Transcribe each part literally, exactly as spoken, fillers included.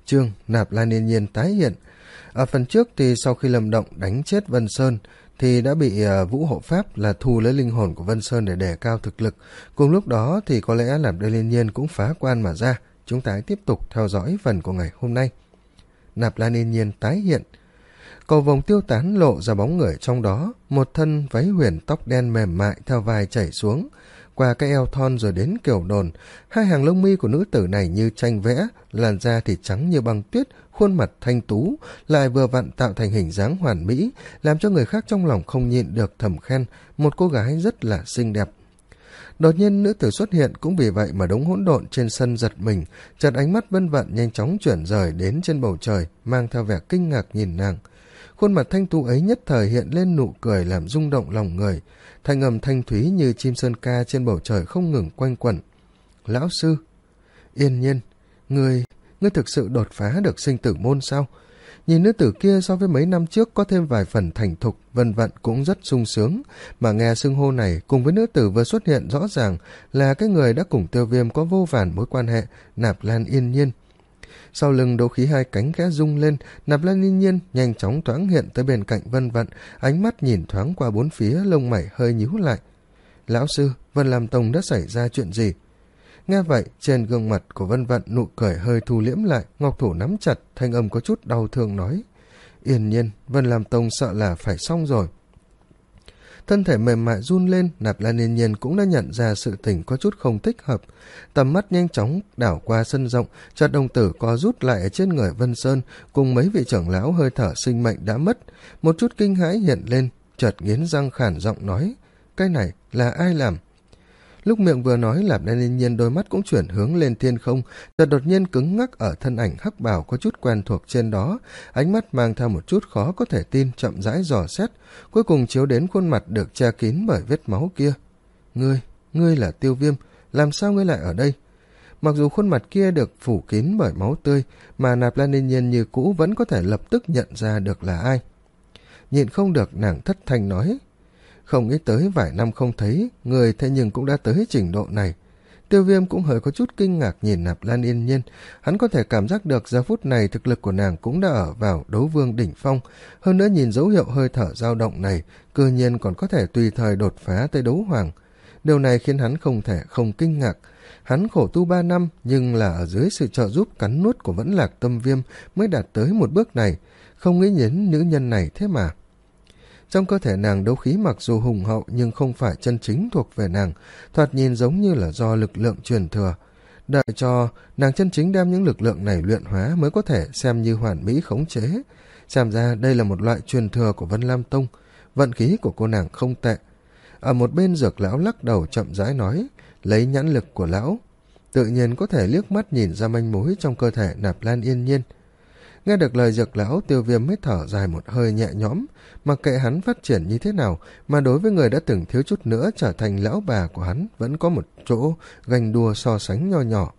Chương Nạp Lan Yên Nhiên tái hiện. Ở phần trước thì sau khi Lâm Động đánh chết Vân Sơn thì đã bị uh, Vũ Hộ Pháp là thu lấy linh hồn của Vân Sơn để đề cao thực lực. Cùng lúc đó thì có lẽ Nạp Lan Yên Nhiên cũng phá quan mà ra. Chúng ta hãy tiếp tục theo dõi phần của ngày hôm nay. Nạp Lan Yên Nhiên tái hiện. Cầu vồng tiêu tán lộ ra bóng người trong đó, một thân váy huyền tóc đen mềm mại theo vai chảy xuống, qua cái eo thon rồi đến kiểu đồn. Hai hàng lông mi của nữ tử này như tranh vẽ, làn da thì trắng như băng tuyết, khuôn mặt thanh tú, lại vừa vặn tạo thành hình dáng hoàn mỹ, làm cho người khác trong lòng không nhịn được thầm khen, một cô gái rất là xinh đẹp. Đột nhiên nữ tử xuất hiện, cũng vì vậy mà đống hỗn độn trên sân giật mình, chợt ánh mắt Vân Vận nhanh chóng chuyển rời đến trên bầu trời, mang theo vẻ kinh ngạc nhìn nàng. Khuôn mặt thanh tú ấy nhất thời hiện lên nụ cười làm rung động lòng người, thanh âm thanh thúy như chim sơn ca trên bầu trời không ngừng quanh quẩn. Lão sư, Yên Nhiên, ngươi, ngươi thực sự đột phá được sinh tử môn sao? Nhìn nữ tử kia so với mấy năm trước có thêm vài phần thành thục, Vân Vận cũng rất sung sướng, mà nghe xưng hô này cùng với nữ tử vừa xuất hiện rõ ràng là cái người đã cùng Tiêu Viêm có vô vàn mối quan hệ, Nạp Lan Yên Nhiên. Sau lưng đấu khí hai cánh khẽ rung lên, Nạp Lan Yên Nhiên nhanh chóng thoáng hiện tới bên cạnh Vân Vận, ánh mắt nhìn thoáng qua bốn phía, lông mày hơi nhíu lại. Lão sư, Vân Lam Tông đã xảy ra chuyện gì? Nghe vậy, trên gương mặt của Vân Vận nụ cười hơi thu liễm lại, ngọc thủ nắm chặt, thanh âm có chút đau thương nói. Yên Nhiên, Vân Lam Tông sợ là phải xong rồi. Thân thể mềm mại run lên, Nạp Lan Yên Nhiên cũng đã nhận ra sự tình có chút không thích hợp. Tầm mắt nhanh chóng đảo qua sân rộng, chợt đồng tử co rút lại ở trên người Vân Sơn, cùng mấy vị trưởng lão hơi thở sinh mệnh đã mất. Một chút kinh hãi hiện lên, chợt nghiến răng khản giọng nói, cái này là ai làm? Lúc miệng vừa nói, Nạp Lan Yên Nhiên đôi mắt cũng chuyển hướng lên thiên không, chợt đột nhiên cứng ngắc ở thân ảnh hắc bào có chút quen thuộc trên đó, ánh mắt mang theo một chút khó có thể tin, chậm rãi dò xét, cuối cùng chiếu đến khuôn mặt được che kín bởi vết máu kia. Ngươi, ngươi là Tiêu Viêm, làm sao ngươi lại ở đây? Mặc dù khuôn mặt kia được phủ kín bởi máu tươi, mà Nạp Lan Yên Nhiên như cũ vẫn có thể lập tức nhận ra được là ai. Nhịn không được, nàng thất thanh nói, không nghĩ tới vài năm không thấy, người thế nhưng cũng đã tới trình độ này. Tiêu Viêm cũng hơi có chút kinh ngạc nhìn Nạp Lan Yên Nhiên, hắn có thể cảm giác được giờ phút này thực lực của nàng cũng đã ở vào đấu vương đỉnh phong, hơn nữa nhìn dấu hiệu hơi thở dao động này, cư nhiên còn có thể tùy thời đột phá tới đấu hoàng. Điều này khiến hắn không thể không kinh ngạc. Hắn khổ tu ba năm, nhưng là ở dưới sự trợ giúp cắn nuốt của Vẫn Lạc Tâm Viêm mới đạt tới một bước này, không nghĩ đến nữ nhân này thế mà. Trong cơ thể nàng đấu khí mặc dù hùng hậu nhưng không phải chân chính thuộc về nàng, thoạt nhìn giống như là do lực lượng truyền thừa. Đợi cho nàng chân chính đem những lực lượng này luyện hóa mới có thể xem như hoàn mỹ khống chế. Xem ra đây là một loại truyền thừa của Vân Lam Tông, vận khí của cô nàng không tệ. Ở một bên Dược lão lắc đầu chậm rãi nói, lấy nhãn lực của lão, tự nhiên có thể liếc mắt nhìn ra manh mối trong cơ thể Nạp Lan Yên Nhiên. Nghe được lời Dược lão, Tiêu Viêm mới thở dài một hơi nhẹ nhõm, mặc kệ hắn phát triển như thế nào, mà đối với người đã từng thiếu chút nữa trở thành lão bà của hắn, vẫn có một chỗ ganh đua so sánh nho nhỏ.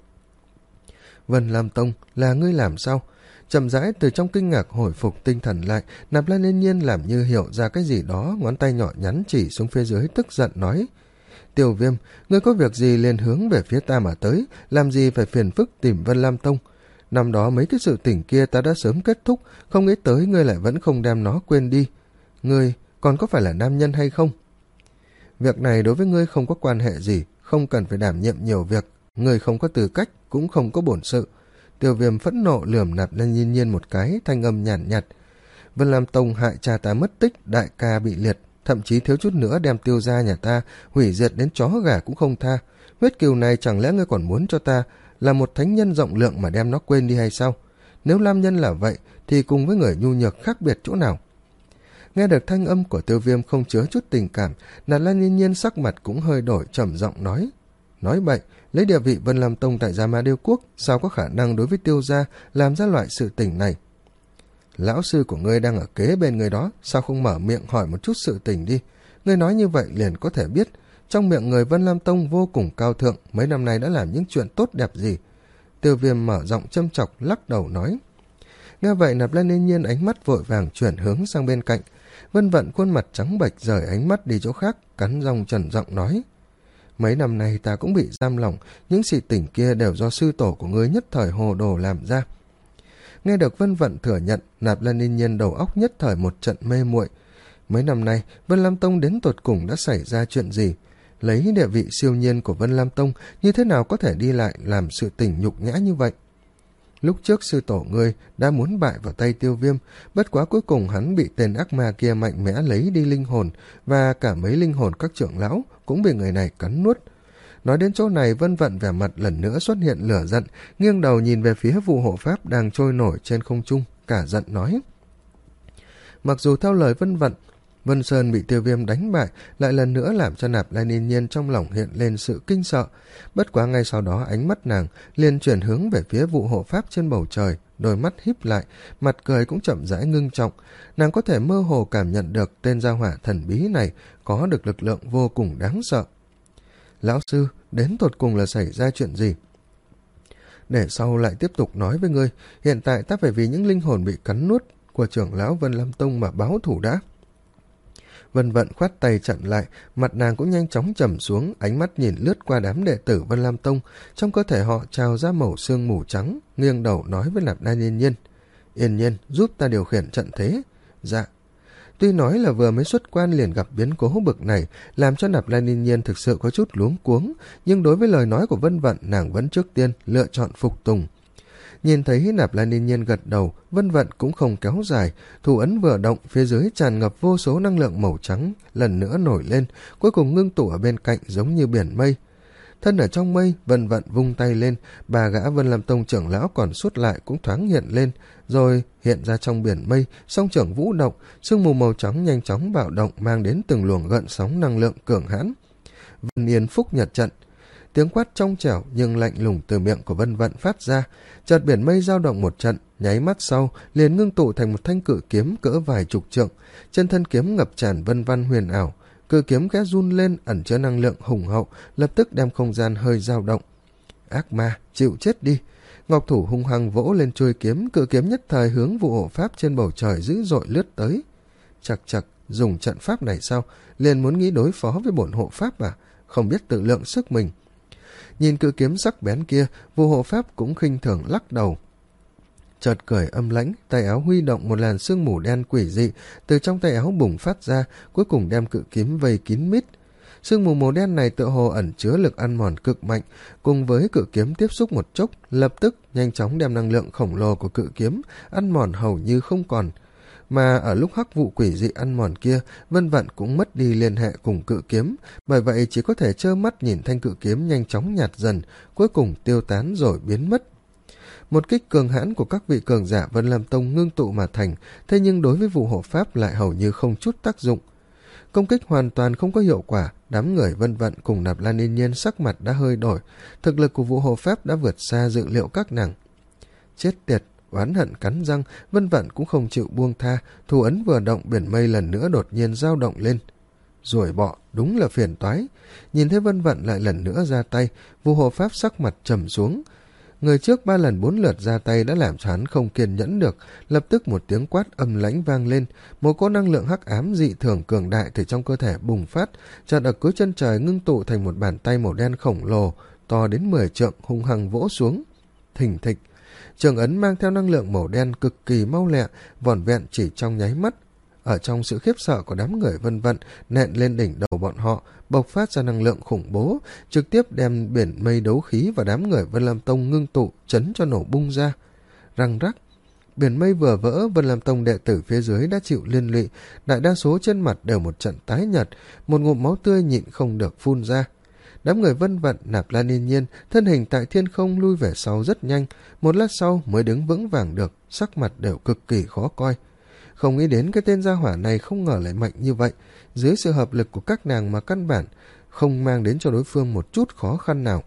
Vân Lam Tông, là ngươi làm sao? Chậm rãi từ trong kinh ngạc hồi phục tinh thần lại, Nạp Lan Yên Nhiên làm như hiểu ra cái gì đó, ngón tay nhỏ nhắn chỉ xuống phía dưới, tức giận nói. Tiêu Viêm, ngươi có việc gì liền hướng về phía ta mà tới, làm gì phải phiền phức tìm Vân Lam Tông? Năm đó mấy cái sự tình kia ta đã sớm kết thúc, không nghĩ tới ngươi lại vẫn không đem nó quên đi. Ngươi còn có phải là nam nhân hay không? Việc này đối với ngươi không có quan hệ gì, không cần phải đảm nhiệm nhiều việc, ngươi không có tư cách, cũng không có bổn sự. Tiêu Viêm phẫn nộ lườm Nạp Lan Yên Nhiên một cái, thanh âm nhàn nhạt, nhạt. Vân Lam Tông hại cha ta mất tích, đại ca bị liệt, thậm chí thiếu chút nữa đem Tiêu gia nhà ta hủy diệt đến chó gà cũng không tha. Huyết kiều này chẳng lẽ ngươi còn muốn cho ta là một thánh nhân rộng lượng mà đem nó quên đi hay sao? Nếu nam nhân là vậy thì cùng với người nhu nhược khác biệt chỗ nào? Nghe được thanh âm của Tiêu Viêm không chứa chút tình cảm, Nạp Lan Yên Nhiên sắc mặt cũng hơi đổi, trầm giọng nói. Nói bậy, lấy địa vị Vân Lam Tông tại Gia Ma Điêu Quốc, sao có khả năng đối với Tiêu gia làm ra loại sự tình này? Lão sư của ngươi đang ở kế bên người đó, sao không mở miệng hỏi một chút sự tình đi? Ngươi nói như vậy liền có thể biết, trong miệng người Vân Lam Tông vô cùng cao thượng, mấy năm nay đã làm những chuyện tốt đẹp gì. Tiêu Viêm mở giọng châm chọc, lắc đầu nói. Nghe vậy, Nạp Lan Yên Nhiên ánh mắt vội vàng chuyển hướng sang bên cạnh. Vân Vận khuôn mặt trắng bệch rời ánh mắt đi chỗ khác, cắn răng trầm giọng nói. Mấy năm nay ta cũng bị giam lỏng, những sự tình kia đều do sư tổ của ngươi nhất thời hồ đồ làm ra. Nghe được Vân Vận thừa nhận, Nạp Lan Yên Nhiên đầu óc nhất thời một trận mê muội. Mấy năm nay, Vân Lam Tông đến tột cùng đã xảy ra chuyện gì? Lấy địa vị siêu nhiên của Vân Lam Tông, như thế nào có thể đi lại làm sự tình nhục nhã như vậy? Lúc trước sư tổ ngươi đã muốn bại vào tay Tiêu Viêm, bất quá cuối cùng hắn bị tên ác ma kia mạnh mẽ lấy đi linh hồn, và cả mấy linh hồn các trưởng lão cũng bị người này cắn nuốt. Nói đến chỗ này, Vân Vận vẻ mặt lần nữa xuất hiện lửa giận, nghiêng đầu nhìn về phía vụ hộ pháp đang trôi nổi trên không trung, cả giận nói. Mặc dù theo lời Vân Vận, Vân Sơn bị Tiêu Viêm đánh bại lại lần nữa làm cho Nạp Lan Yên Nhiên trong lòng hiện lên sự kinh sợ. Bất quá ngay sau đó ánh mắt nàng liền chuyển hướng về phía vụ hộ pháp trên bầu trời, đôi mắt híp lại, mặt cười cũng chậm rãi ngưng trọng. Nàng có thể mơ hồ cảm nhận được tên gia hỏa thần bí này có được lực lượng vô cùng đáng sợ. Lão sư, đến tột cùng là xảy ra chuyện gì? Để sau lại tiếp tục nói với ngươi, hiện tại ta phải vì những linh hồn bị cắn nuốt của trưởng lão Vân Lam Tông mà báo thủ đã. Vân Vận khoát tay chặn lại, mặt nàng cũng nhanh chóng trầm xuống, ánh mắt nhìn lướt qua đám đệ tử Vân Lam Tông, trong cơ thể họ trào ra mẩu sương mù trắng, nghiêng đầu nói với Nạp Lan Yên Nhiên. Yên Nhiên, giúp ta điều khiển trận thế. Dạ. Tuy nói là vừa mới xuất quan liền gặp biến cố bực này, làm cho Nạp Lan Yên Nhiên thực sự có chút luống cuống, nhưng đối với lời nói của Vân Vận, nàng vẫn trước tiên lựa chọn phục tùng. Nhìn thấy Nạp Lan Yên Nhiên gật đầu, Vân Vận cũng không kéo dài, thủ ấn vừa động, phía dưới tràn ngập vô số năng lượng màu trắng, lần nữa nổi lên, cuối cùng ngưng tụ ở bên cạnh giống như biển mây. Thân ở trong mây, Vân Vận vung tay lên, bà gã Vân Lam Tông trưởng lão còn sót lại cũng thoáng hiện lên, rồi hiện ra trong biển mây, song trưởng vũ động, sương mù màu trắng nhanh chóng bạo động mang đến từng luồng gợn sóng năng lượng cường hãn. Vân Yên Phúc Nhật trận. Tiếng quát trong trẻo nhưng lạnh lùng từ miệng của Vân Vận phát ra, chợt biển mây dao động một trận, nháy mắt sau liền ngưng tụ thành một thanh cự kiếm cỡ vài chục trượng, trên thân kiếm ngập tràn vân văn huyền ảo, cự kiếm khẽ run lên ẩn chứa năng lượng hùng hậu, lập tức đem không gian hơi dao động. Ác ma, chịu chết đi! Ngọc thủ hung hăng vỗ lên chuôi kiếm, cự kiếm nhất thời hướng vụ hộ pháp trên bầu trời dữ dội lướt tới. Chật chật, dùng trận pháp này sao? Liền muốn nghĩ đối phó với bổn hộ pháp à? Không biết tự lượng sức mình. Nhìn cự kiếm sắc bén kia, vụ hộ pháp cũng khinh thường lắc đầu. Chợt cười âm lãnh, tay áo huy động một làn sương mù đen quỷ dị từ trong tay áo bùng phát ra, cuối cùng đem cự kiếm vây kín mít. Sương mù màu đen này tựa hồ ẩn chứa lực ăn mòn cực mạnh, cùng với cự kiếm tiếp xúc một chốc, lập tức nhanh chóng đem năng lượng khổng lồ của cự kiếm ăn mòn hầu như không còn. Mà ở lúc hắc vụ quỷ dị ăn mòn kia, Vân Vận cũng mất đi liên hệ cùng cự kiếm, bởi vậy chỉ có thể trơ mắt nhìn thanh cự kiếm nhanh chóng nhạt dần, cuối cùng tiêu tán rồi biến mất. Một kích cường hãn của các vị cường giả Vân Lam Tông ngưng tụ mà thành, thế nhưng đối với vụ hộ pháp lại hầu như không chút tác dụng. Công kích hoàn toàn không có hiệu quả, đám người Vân Vận cùng Nạp Lan Yên Nhiên sắc mặt đã hơi đổi, thực lực của vụ hộ pháp đã vượt xa dự liệu các nàng. Chết tiệt! Oán hận cắn răng, Vân Vận cũng không chịu buông tha, thủ ấn vừa động, biển mây lần nữa đột nhiên dao động lên. Ruồi bọ, đúng là phiền toái. Nhìn thấy Vân Vận lại lần nữa ra tay, vụ hộ pháp sắc mặt trầm xuống. Người trước ba lần bốn lượt ra tay đã làm cho hắn không kiên nhẫn được, lập tức một tiếng quát âm lãnh vang lên, một cỗ năng lượng hắc ám dị thường cường đại từ trong cơ thể bùng phát, chợt ở cuối chân trời ngưng tụ thành một bàn tay màu đen khổng lồ, to đến mười trượng, hung hăng vỗ xuống. Thình thịch. Trường ấn mang theo năng lượng màu đen cực kỳ mau lẹ, vỏn vẹn chỉ trong nháy mắt. Ở trong sự khiếp sợ của đám người Vân Vận, nện lên đỉnh đầu bọn họ, bộc phát ra năng lượng khủng bố, trực tiếp đem biển mây đấu khí và đám người Vân Lam Tông ngưng tụ, chấn cho nổ bung ra. Răng rắc, biển mây vừa vỡ, Vân Lam Tông đệ tử phía dưới đã chịu liên lụy, đại đa số trên mặt đều một trận tái nhợt, một ngụm máu tươi nhịn không được phun ra. Đám người Vân Vận, Nạp Lan Yên Nhiên, thân hình tại thiên không lui về sau rất nhanh, một lát sau mới đứng vững vàng được, sắc mặt đều cực kỳ khó coi. Không nghĩ đến cái tên gia hỏa này không ngờ lại mạnh như vậy, dưới sự hợp lực của các nàng mà căn bản không mang đến cho đối phương một chút khó khăn nào.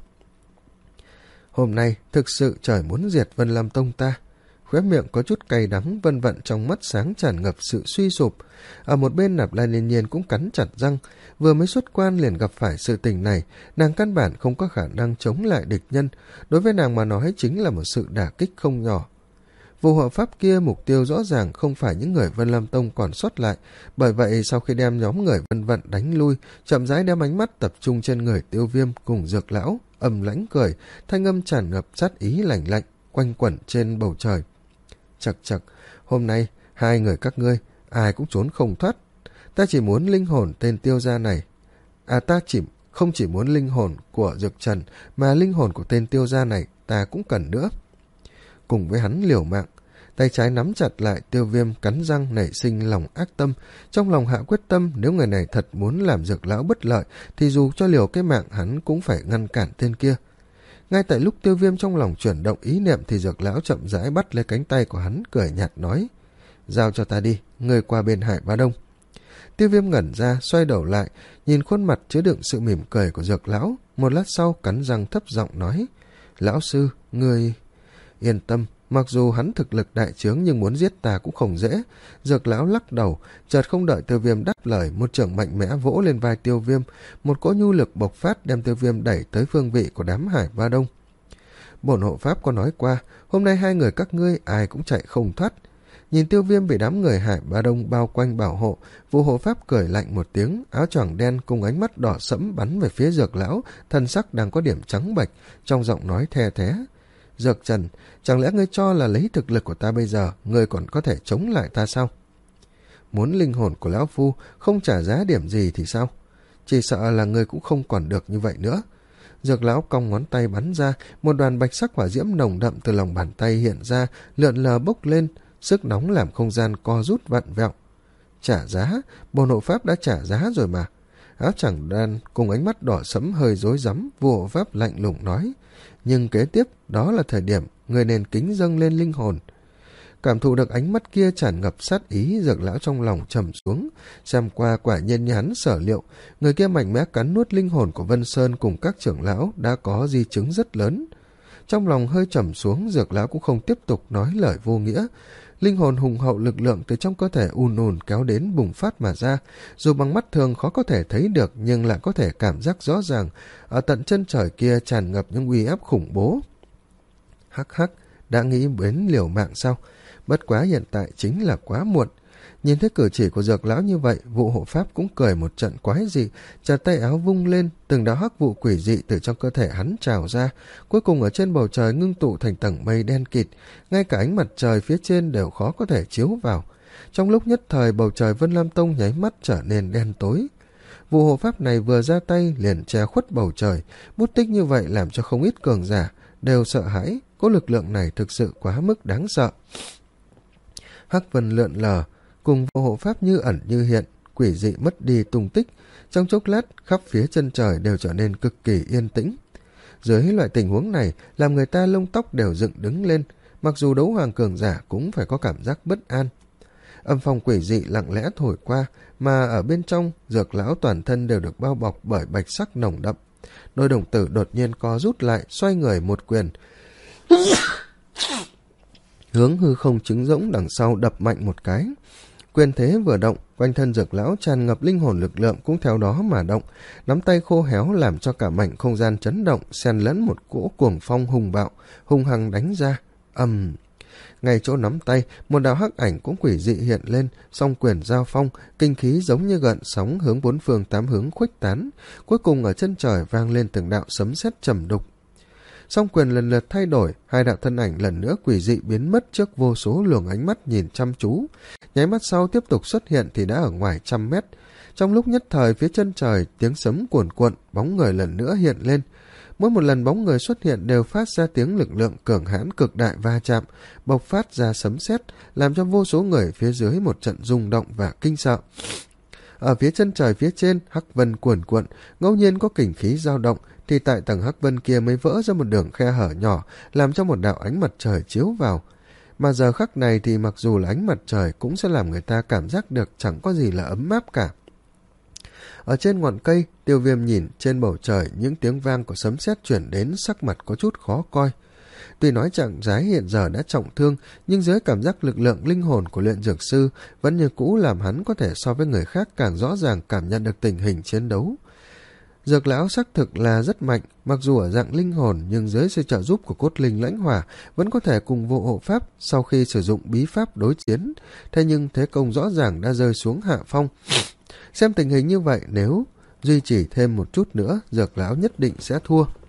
Hôm nay thực sự trời muốn diệt Vân Lam Tông ta. Khóe miệng có chút cay đắng, Vân Vận trong mắt sáng tràn ngập sự suy sụp. Ở một bên Nạp Lan Yên Nhiên cũng cắn chặt răng, vừa mới xuất quan liền gặp phải sự tình này, nàng căn bản không có khả năng chống lại địch nhân, đối với nàng mà nói chính là một sự đả kích không nhỏ. Vụ hộ pháp kia mục tiêu rõ ràng không phải những người Vân Lam Tông còn sót lại, bởi vậy sau khi đem nhóm người Vân Vận đánh lui, chậm rãi đem ánh mắt tập trung trên người Tiêu Viêm cùng Dược Lão, âm lãnh cười, thanh âm tràn ngập sát ý lạnh lạnh, quanh quẩn trên bầu trời. chật chật, hôm nay hai người các ngươi ai cũng trốn không thoát. Ta chỉ muốn linh hồn tên Tiêu gia này. À ta chỉ không chỉ muốn linh hồn của Dược Trần, mà linh hồn của tên Tiêu gia này ta cũng cần nữa. Cùng với hắn liều mạng, tay trái nắm chặt lại, Tiêu Viêm cắn răng nảy sinh lòng ác tâm, trong lòng hạ quyết tâm nếu người này thật muốn làm Dược lão bất lợi thì dù cho liều cái mạng hắn cũng phải ngăn cản tên kia. Ngay tại lúc Tiêu Viêm trong lòng chuyển động ý niệm thì Dược lão chậm rãi bắt lấy cánh tay của hắn, cười nhạt nói: giao cho ta đi, người qua bên Hải Bá Đông. Tiêu Viêm ngẩn ra, xoay đầu lại, nhìn khuôn mặt chứa đựng sự mỉm cười của Dược lão, một lát sau cắn răng thấp giọng nói: lão sư, người... Yên tâm, mặc dù hắn thực lực đại trướng nhưng muốn giết ta cũng không dễ. Dược lão lắc đầu, chợt không đợi Tiêu Viêm đáp lời, một chưởng mạnh mẽ vỗ lên vai Tiêu Viêm, một cỗ nhu lực bộc phát đem Tiêu Viêm đẩy tới phương vị của đám Hải Ba Đông. Bổn hộ pháp có nói qua, hôm nay hai người các ngươi ai cũng chạy không thoát. Nhìn Tiêu Viêm bị đám người Hải Ba Đông bao quanh bảo hộ, vụ hộ pháp cười lạnh một tiếng, áo choàng đen cùng ánh mắt đỏ sẫm bắn về phía Dược lão, thân sắc đang có điểm trắng bệch, trong giọng nói the thé: Dược Trần, chẳng lẽ ngươi cho là lấy thực lực của ta bây giờ, ngươi còn có thể chống lại ta sao? Muốn linh hồn của lão phu không trả giá điểm gì thì sao? Chỉ sợ là ngươi cũng không còn được như vậy nữa. Dược lão cong ngón tay bắn ra, một đoàn bạch sắc hỏa diễm nồng đậm từ lòng bàn tay hiện ra, lượn lờ bốc lên, sức nóng làm không gian co rút vặn vẹo. Trả giá? Bồn hộ pháp đã trả giá rồi mà. Áo choàng đen cùng ánh mắt đỏ sẫm hơi rối rắm, vua hộ pháp lạnh lùng nói: nhưng kế tiếp đó là thời điểm người nên kính dâng lên linh hồn. Cảm thụ được ánh mắt kia tràn ngập sát ý, Dược lão trong lòng trầm xuống, xem qua quả nhiên như hắn sở liệu, người kia mạnh mẽ cắn nuốt linh hồn của Vân Sơn cùng các trưởng lão đã có di chứng rất lớn. Trong lòng hơi trầm xuống, Dược lão cũng không tiếp tục nói lời vô nghĩa. Linh hồn hùng hậu lực lượng từ trong cơ thể ùn ùn kéo đến bùng phát mà ra, dù bằng mắt thường khó có thể thấy được nhưng lại có thể cảm giác rõ ràng, ở tận chân trời kia tràn ngập những uy áp khủng bố. Hắc hắc, đã nghĩ đến liều mạng sao? Bất quá hiện tại chính là quá muộn. Nhìn thấy cử chỉ của Dược lão như vậy, vụ hộ pháp cũng cười một trận quái dị, chợt tay áo vung lên, từng đạo hắc vụ quỷ dị từ trong cơ thể hắn trào ra, cuối cùng ở trên bầu trời ngưng tụ thành tầng mây đen kịt, ngay cả ánh mặt trời phía trên đều khó có thể chiếu vào. Trong lúc nhất thời, bầu trời Vân Lam Tông nháy mắt trở nên đen tối. Vụ hộ pháp này vừa ra tay liền che khuất bầu trời, bút tích như vậy làm cho không ít cường giả đều sợ hãi, có lực lượng này thực sự quá mức đáng sợ. Hắc vân lượn lờ, cùng vô hộ pháp như ẩn như hiện, quỷ dị mất đi tung tích, trong chốc lát khắp phía chân trời đều trở nên cực kỳ yên tĩnh. Dưới loại tình huống này làm người ta lông tóc đều dựng đứng lên, mặc dù đấu hoàng cường giả cũng phải có cảm giác bất an. Âm phong quỷ dị lặng lẽ thổi qua, mà ở bên trong Dược lão toàn thân đều được bao bọc bởi bạch sắc nồng đậm. Đôi đồng tử đột nhiên co rút lại, xoay người một quyền hướng hư không trứng rỗng đằng sau đập mạnh một cái. Quyền thế vừa động, quanh thân Dược lão tràn ngập linh hồn lực lượng cũng theo đó mà động, nắm tay khô héo làm cho cả mảnh không gian chấn động, xen lẫn một cỗ cuồng phong hùng bạo, hung hăng đánh ra. Ầm! Um. Ngay chỗ nắm tay, một đạo hắc ảnh cũng quỷ dị hiện lên, song quyền giao phong, kinh khí giống như gợn sóng hướng bốn phương tám hướng khuếch tán, cuối cùng ở chân trời vang lên từng đạo sấm sét trầm đục. Song quyền lần lượt thay đổi, hai đạo thân ảnh lần nữa quỷ dị biến mất trước vô số luồng ánh mắt nhìn chăm chú. Nháy mắt sau tiếp tục xuất hiện thì đã ở ngoài trăm mét. Trong lúc nhất thời phía chân trời tiếng sấm cuồn cuộn, bóng người lần nữa hiện lên. Mỗi một lần bóng người xuất hiện đều phát ra tiếng lực lượng cường hãn cực đại va chạm, bộc phát ra sấm sét, làm cho vô số người phía dưới một trận rung động và kinh sợ. Ở phía chân trời phía trên, hắc vân cuồn cuộn, ngẫu nhiên có kình khí dao động, thì tại tầng hắc vân kia mới vỡ ra một đường khe hở nhỏ, làm cho một đạo ánh mặt trời chiếu vào. Mà giờ khắc này thì mặc dù là ánh mặt trời cũng sẽ làm người ta cảm giác được chẳng có gì là ấm áp cả. Ở trên ngọn cây, Tiêu Viêm nhìn trên bầu trời những tiếng vang của sấm sét chuyển đến, sắc mặt có chút khó coi. Tuy nói trạng thái hiện giờ đã trọng thương, nhưng dưới cảm giác lực lượng linh hồn của luyện dược sư vẫn như cũ làm hắn có thể so với người khác càng rõ ràng cảm nhận được tình hình chiến đấu. Dược lão xác thực là rất mạnh, mặc dù ở dạng linh hồn nhưng dưới sự trợ giúp của cốt linh lãnh hỏa vẫn có thể cùng vô hộ pháp sau khi sử dụng bí pháp đối chiến, thế nhưng thế công rõ ràng đã rơi xuống hạ phong. Xem tình hình như vậy, nếu duy trì thêm một chút nữa, Dược lão nhất định sẽ thua.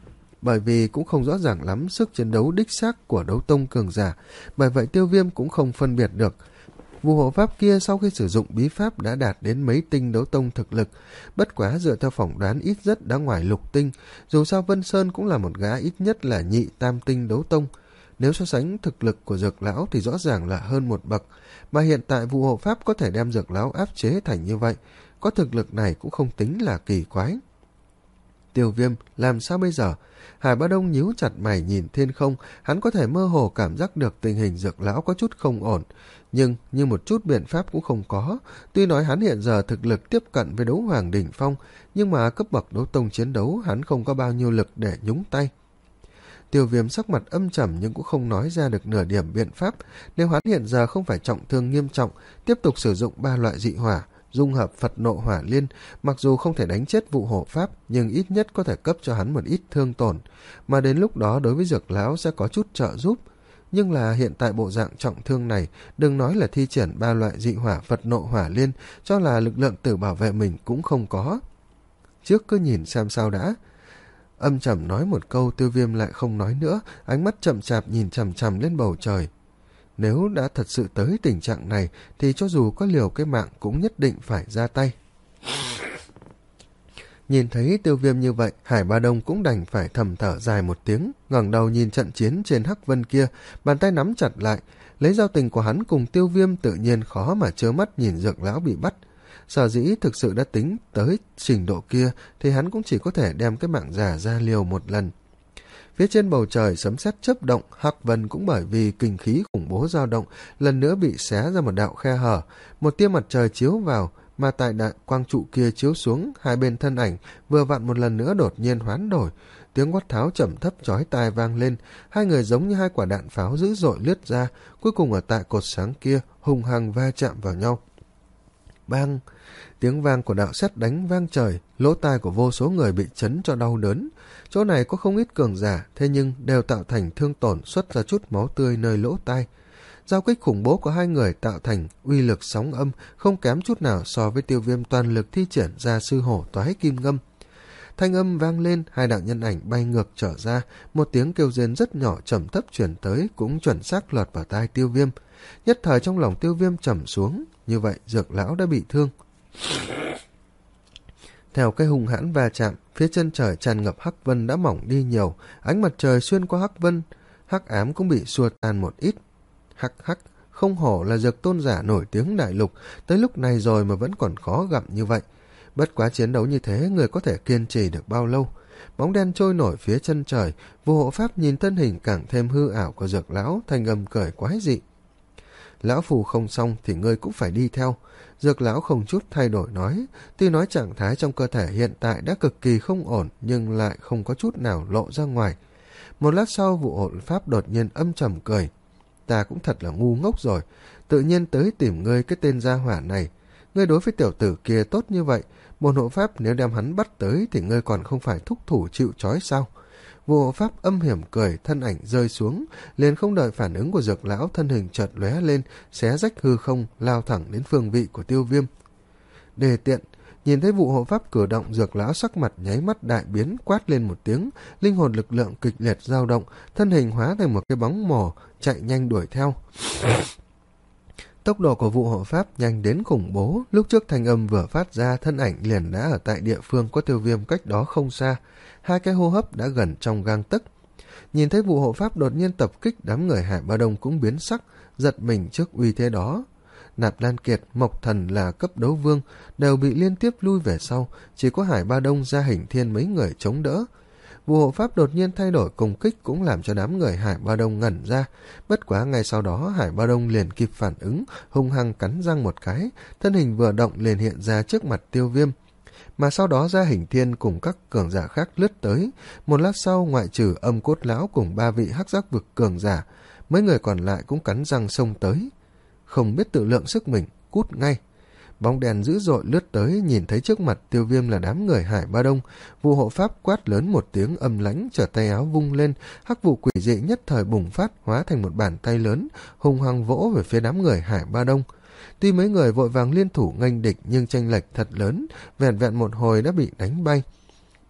bởi vì cũng không rõ ràng lắm sức chiến đấu đích xác của đấu tông cường giả, bởi vậy Tiêu Viêm cũng không phân biệt được. Vụ hộ pháp kia sau khi sử dụng bí pháp đã đạt đến mấy tinh đấu tông thực lực, bất quá dựa theo phỏng đoán ít rất đã ngoài lục tinh, dù sao Vân Sơn cũng là một gã ít nhất là nhị tam tinh đấu tông. Nếu so sánh thực lực của Dược lão thì rõ ràng là hơn một bậc, mà hiện tại vụ hộ pháp có thể đem Dược lão áp chế thành như vậy, có thực lực này cũng không tính là kỳ quái. Tiêu Viêm, làm sao bây giờ? Hải Bá Đông nhíu chặt mày nhìn thiên không, hắn có thể mơ hồ cảm giác được tình hình Dược lão có chút không ổn, nhưng như một chút biện pháp cũng không có. Tuy nói hắn hiện giờ thực lực tiếp cận với đấu hoàng đỉnh phong, nhưng mà cấp bậc đấu tông chiến đấu hắn không có bao nhiêu lực để nhúng tay. Tiêu Viêm sắc mặt âm trầm nhưng cũng không nói ra được nửa điểm biện pháp. Nếu hắn hiện giờ không phải trọng thương nghiêm trọng, tiếp tục sử dụng ba loại dị hỏa, dung hợp Phật nộ hỏa liên, mặc dù không thể đánh chết vụ hộ pháp, nhưng ít nhất có thể cấp cho hắn một ít thương tổn, mà đến lúc đó đối với Dược lão sẽ có chút trợ giúp. Nhưng là hiện tại bộ dạng trọng thương này, đừng nói là thi triển ba loại dị hỏa Phật nộ hỏa liên, cho là lực lượng tự bảo vệ mình cũng không có. Trước cứ nhìn xem sao đã. Âm trầm nói một câu, Tiêu Viêm lại không nói nữa, ánh mắt chậm chạp nhìn chằm chằm lên bầu trời. Nếu đã thật sự tới tình trạng này, thì cho dù có liều cái mạng cũng nhất định phải ra tay. Nhìn thấy Tiêu Viêm như vậy, Hải Ba Đông cũng đành phải thầm thở dài một tiếng, ngẩng đầu nhìn trận chiến trên hắc vân kia, bàn tay nắm chặt lại. Lấy giao tình của hắn cùng Tiêu Viêm tự nhiên khó mà trơ mắt nhìn Dược lão bị bắt. Sở dĩ thực sự đã tính tới trình độ kia thì hắn cũng chỉ có thể đem cái mạng giả ra liều một lần. Phía trên bầu trời sấm sét chớp động, hắc vân cũng bởi vì kinh khí khủng bố dao động lần nữa bị xé ra một đạo khe hở, một tia mặt trời chiếu vào, mà tại đại quang trụ kia chiếu xuống, hai bên thân ảnh vừa vặn một lần nữa đột nhiên hoán đổi, tiếng quát tháo trầm thấp chói tai vang lên, hai người giống như hai quả đạn pháo dữ dội lướt ra, cuối cùng ở tại cột sáng kia hùng hăng va chạm vào nhau. Bang! Tiếng vang của đạo sét đánh vang trời, lỗ tai của vô số người bị chấn cho đau đớn. Chỗ này có không ít cường giả, thế nhưng đều tạo thành thương tổn, xuất ra chút máu tươi nơi lỗ tai. Giao kích khủng bố của hai người tạo thành uy lực sóng âm không kém chút nào so với Tiêu Viêm toàn lực thi triển ra sư hổ toái kim ngâm. Thanh âm vang lên, hai đạo nhân ảnh bay ngược trở ra, một tiếng kêu rên rất nhỏ trầm thấp chuyển tới cũng chuẩn xác lọt vào tai Tiêu Viêm. Nhất thời trong lòng Tiêu Viêm trầm xuống, như vậy Dược lão đã bị thương. Theo cái hung hãn va chạm, phía chân trời tràn ngập hắc vân đã mỏng đi nhiều, ánh mặt trời xuyên qua hắc vân, hắc ám cũng bị xua tan một ít. Hắc hắc, không hổ là Dược tôn giả nổi tiếng đại lục, tới lúc này rồi mà vẫn còn khó gặp như vậy. Bất quá chiến đấu như thế, người có thể kiên trì được bao lâu? Bóng đen trôi nổi phía chân trời, vô hộ pháp nhìn thân hình càng thêm hư ảo của Dược lão, thanh âm cười quái dị. Lão phù không xong thì ngươi cũng phải đi theo. Dược lão không chút thay đổi nói, tuy nói trạng thái trong cơ thể hiện tại đã cực kỳ không ổn nhưng lại không có chút nào lộ ra ngoài. Một lát sau vụ hộ pháp đột nhiên âm trầm cười. Ta cũng thật là ngu ngốc rồi, tự nhiên tới tìm ngươi cái tên gia hỏa này. Ngươi đối với tiểu tử kia tốt như vậy, một hộ pháp nếu đem hắn bắt tới thì ngươi còn không phải thúc thủ chịu trói sao? Vụ hộ pháp âm hiểm cười, thân ảnh rơi xuống, liền không đợi phản ứng của Dược lão, thân hình chợt lóe lên, xé rách hư không, lao thẳng đến phương vị của Tiêu Viêm. Đề tiện, nhìn thấy vụ hộ pháp cử động, Dược lão sắc mặt nháy mắt đại biến, quát lên một tiếng, linh hồn lực lượng kịch liệt dao động, thân hình hóa thành một cái bóng mờ, chạy nhanh đuổi theo. Tốc độ của vụ hộ pháp nhanh đến khủng bố, lúc trước thanh âm vừa phát ra, thân ảnh liền đã ở tại địa phương có Tiêu Viêm cách đó không xa, hai cái hô hấp đã gần trong gang tấc. Nhìn thấy vụ hộ pháp đột nhiên tập kích, đám người Hải Ba Đông cũng biến sắc, giật mình trước uy thế đó. Nạp Lan Kiệt, Mộc Thần là cấp đấu vương, đều bị liên tiếp lui về sau, chỉ có Hải Ba Đông, Gia Hình Thiên mấy người chống đỡ. Vụ hộ pháp đột nhiên thay đổi công kích cũng làm cho đám người Hải Ba Đông ngẩn ra, bất quá ngay sau đó Hải Ba Đông liền kịp phản ứng, hung hăng cắn răng một cái, thân hình vừa động liền hiện ra trước mặt Tiêu Viêm. Mà sau đó Gia Hình Thiên cùng các cường giả khác lướt tới, một lát sau ngoại trừ Âm Cốt lão cùng ba vị hắc giác vực cường giả, mấy người còn lại cũng cắn răng xông tới. Không biết tự lượng sức mình, cút ngay. Bóng đèn dữ dội lướt tới, nhìn thấy trước mặt Tiêu Viêm là đám người Hải Ba Đông, vụ hộ pháp quát lớn một tiếng âm lãnh, trở tay áo vung lên, hắc vụ quỷ dị nhất thời bùng phát, hóa thành một bàn tay lớn, hung hăng vỗ về phía đám người Hải Ba Đông. Tuy mấy người vội vàng liên thủ nghênh địch nhưng chênh lệch thật lớn, vẹn vẹn một hồi đã bị đánh bay.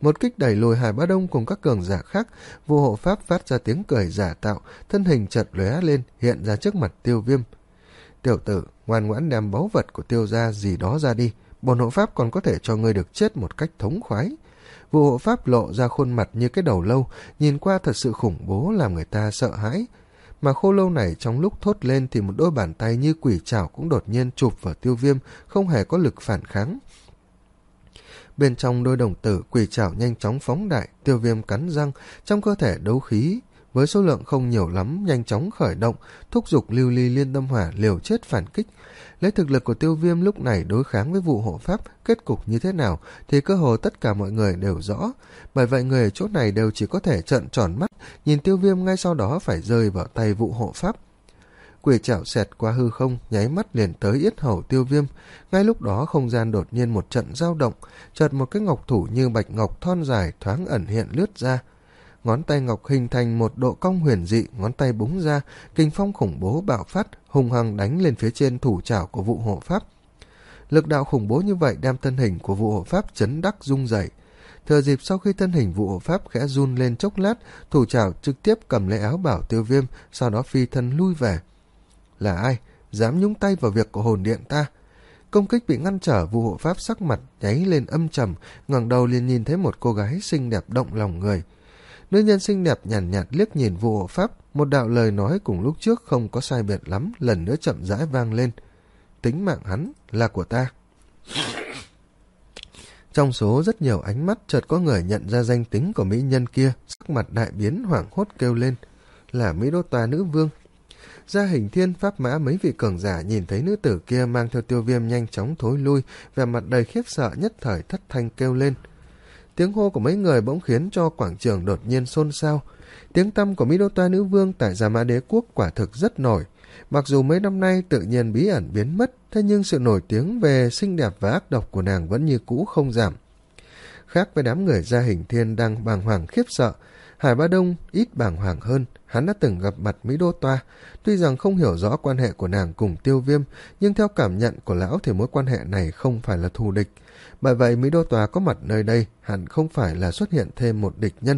Một kích đẩy lùi Hải Bá Đông cùng các cường giả khác, Vu hộ pháp phát ra tiếng cười giả tạo, thân hình chợt lóe lên, hiện ra trước mặt Tiêu Viêm. Tiểu tử, ngoan ngoãn đem báu vật của Tiêu gia gì đó ra đi, bổn hộ pháp còn có thể cho ngươi được chết một cách thống khoái. Vu hộ pháp lộ ra khuôn mặt như cái đầu lâu, nhìn qua thật sự khủng bố làm người ta sợ hãi. Mà khô lâu này trong lúc thốt lên thì một đôi bàn tay như quỷ trảo cũng đột nhiên chụp vào Tiêu Viêm, không hề có lực phản kháng. Bên trong đôi đồng tử, quỷ trảo nhanh chóng phóng đại, Tiêu Viêm cắn răng, trong cơ thể đấu khí với số lượng không nhiều lắm nhanh chóng khởi động, thúc giục lưu ly liên tâm hỏa liều chết phản kích. Lấy thực lực của Tiêu Viêm lúc này đối kháng với vụ hộ pháp, kết cục như thế nào thì cơ hồ tất cả mọi người đều rõ. Bởi vậy người ở chỗ này đều chỉ có thể trợn tròn mắt, nhìn Tiêu Viêm ngay sau đó phải rơi vào tay vụ hộ pháp. Quỷ trảo xẹt qua hư không, nháy mắt liền tới yết hầu Tiêu Viêm. Ngay lúc đó không gian đột nhiên một trận dao động, chợt một cái ngọc thủ như bạch ngọc thon dài thoáng ẩn hiện lướt ra. Ngón tay ngọc hình thành một độ cong huyền dị, ngón tay búng ra, kình phong khủng bố bạo phát, hùng hăng đánh lên phía trên thủ trảo của vụ hộ pháp. Lực đạo khủng bố như vậy đem thân hình của vụ hộ pháp chấn đắc rung dậy. Thừa dịp sau khi thân hình vụ hộ pháp khẽ run lên chốc lát, thủ trảo trực tiếp cầm lấy áo bảo Tiêu Viêm, sau đó phi thân lui về. Là ai dám nhúng tay vào việc của hồn điện ta? Công kích bị ngăn trở, vụ hộ pháp sắc mặt nháy lên âm trầm, ngẩng đầu liền nhìn thấy một cô gái xinh đẹp động lòng người. Nữ nhân xinh đẹp nhàn nhạt, nhạt liếc nhìn vụ hộ pháp, một đạo lời nói cùng lúc trước không có sai biệt lắm lần nữa chậm rãi vang lên. Tính mạng hắn là của ta. Trong số rất nhiều ánh mắt chợt có người nhận ra danh tính của mỹ nhân kia, sắc mặt đại biến hoảng hốt kêu lên. Là Mỹ Đô Tòa nữ vương. Gia Hình Thiên, Pháp Mã mấy vị cường giả nhìn thấy nữ tử kia mang theo Tiêu Viêm nhanh chóng thối lui, vẻ mặt đầy khiếp sợ nhất thời thất thanh kêu lên. Tiếng hô của mấy người bỗng khiến cho quảng trường đột nhiên xôn xao. Tiếng tăm của Mỹ Đô Toa nữ vương tại Gia Mã Đế quốc quả thực rất nổi. Mặc dù mấy năm nay tự nhiên bí ẩn biến mất, thế nhưng sự nổi tiếng về xinh đẹp và ác độc của nàng vẫn như cũ không giảm. Khác với đám người Gia Hình Thiên đang bàng hoàng khiếp sợ, Hải Bá Đông ít bàng hoàng hơn. Hắn đã từng gặp mặt Mỹ Đô Toa, tuy rằng không hiểu rõ quan hệ của nàng cùng Tiêu Viêm, nhưng theo cảm nhận của lão thì mối quan hệ này không phải là thù địch. Bởi vậy Mỹ Đô Tòa có mặt nơi đây hẳn không phải là xuất hiện thêm một địch nhân.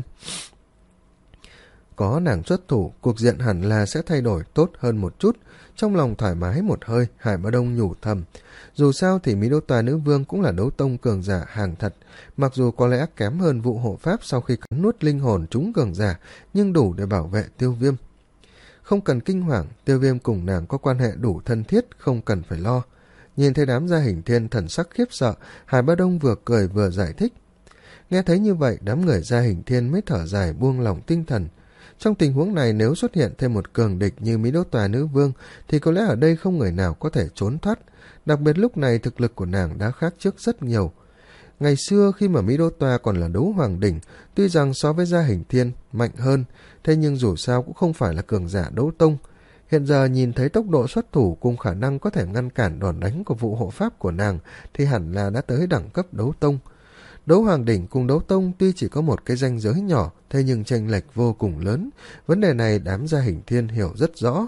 Có nàng xuất thủ, cuộc diện hẳn là sẽ thay đổi tốt hơn một chút. Trong lòng thoải mái một hơi, Hải Bá Đông nhủ thầm. Dù sao thì Mỹ Đô Tòa nữ vương cũng là đấu tông cường giả hàng thật. Mặc dù có lẽ kém hơn vụ hộ pháp sau khi cắn nuốt linh hồn chúng cường giả, nhưng đủ để bảo vệ Tiêu Viêm. Không cần kinh hoàng, Tiêu Viêm cùng nàng có quan hệ đủ thân thiết, không cần phải lo. Nhìn thấy đám Gia Hình Thiên thần sắc khiếp sợ, Hải Bá Đông vừa cười vừa giải thích. Nghe thấy như vậy, đám người Gia Hình Thiên mới thở dài buông lòng tinh thần. Trong tình huống này nếu xuất hiện thêm một cường địch như Mỹ Đô Tòa nữ vương thì có lẽ ở đây không người nào có thể trốn thoát. Đặc biệt lúc này thực lực của nàng đã khác trước rất nhiều. Ngày xưa khi mà Mỹ Đô Tòa còn là đấu hoàng đỉnh, tuy rằng so với Gia Hình Thiên mạnh hơn, thế nhưng dù sao cũng không phải là cường giả đấu tông. Hiện giờ nhìn thấy tốc độ xuất thủ cùng khả năng có thể ngăn cản đòn đánh của vụ hộ pháp của nàng thì hẳn là đã tới đẳng cấp đấu tông. Đấu hoàng đỉnh cùng đấu tông tuy chỉ có một cái ranh giới nhỏ, thế nhưng chênh lệch vô cùng lớn. Vấn đề này đám Gia Hình Thiên hiểu rất rõ.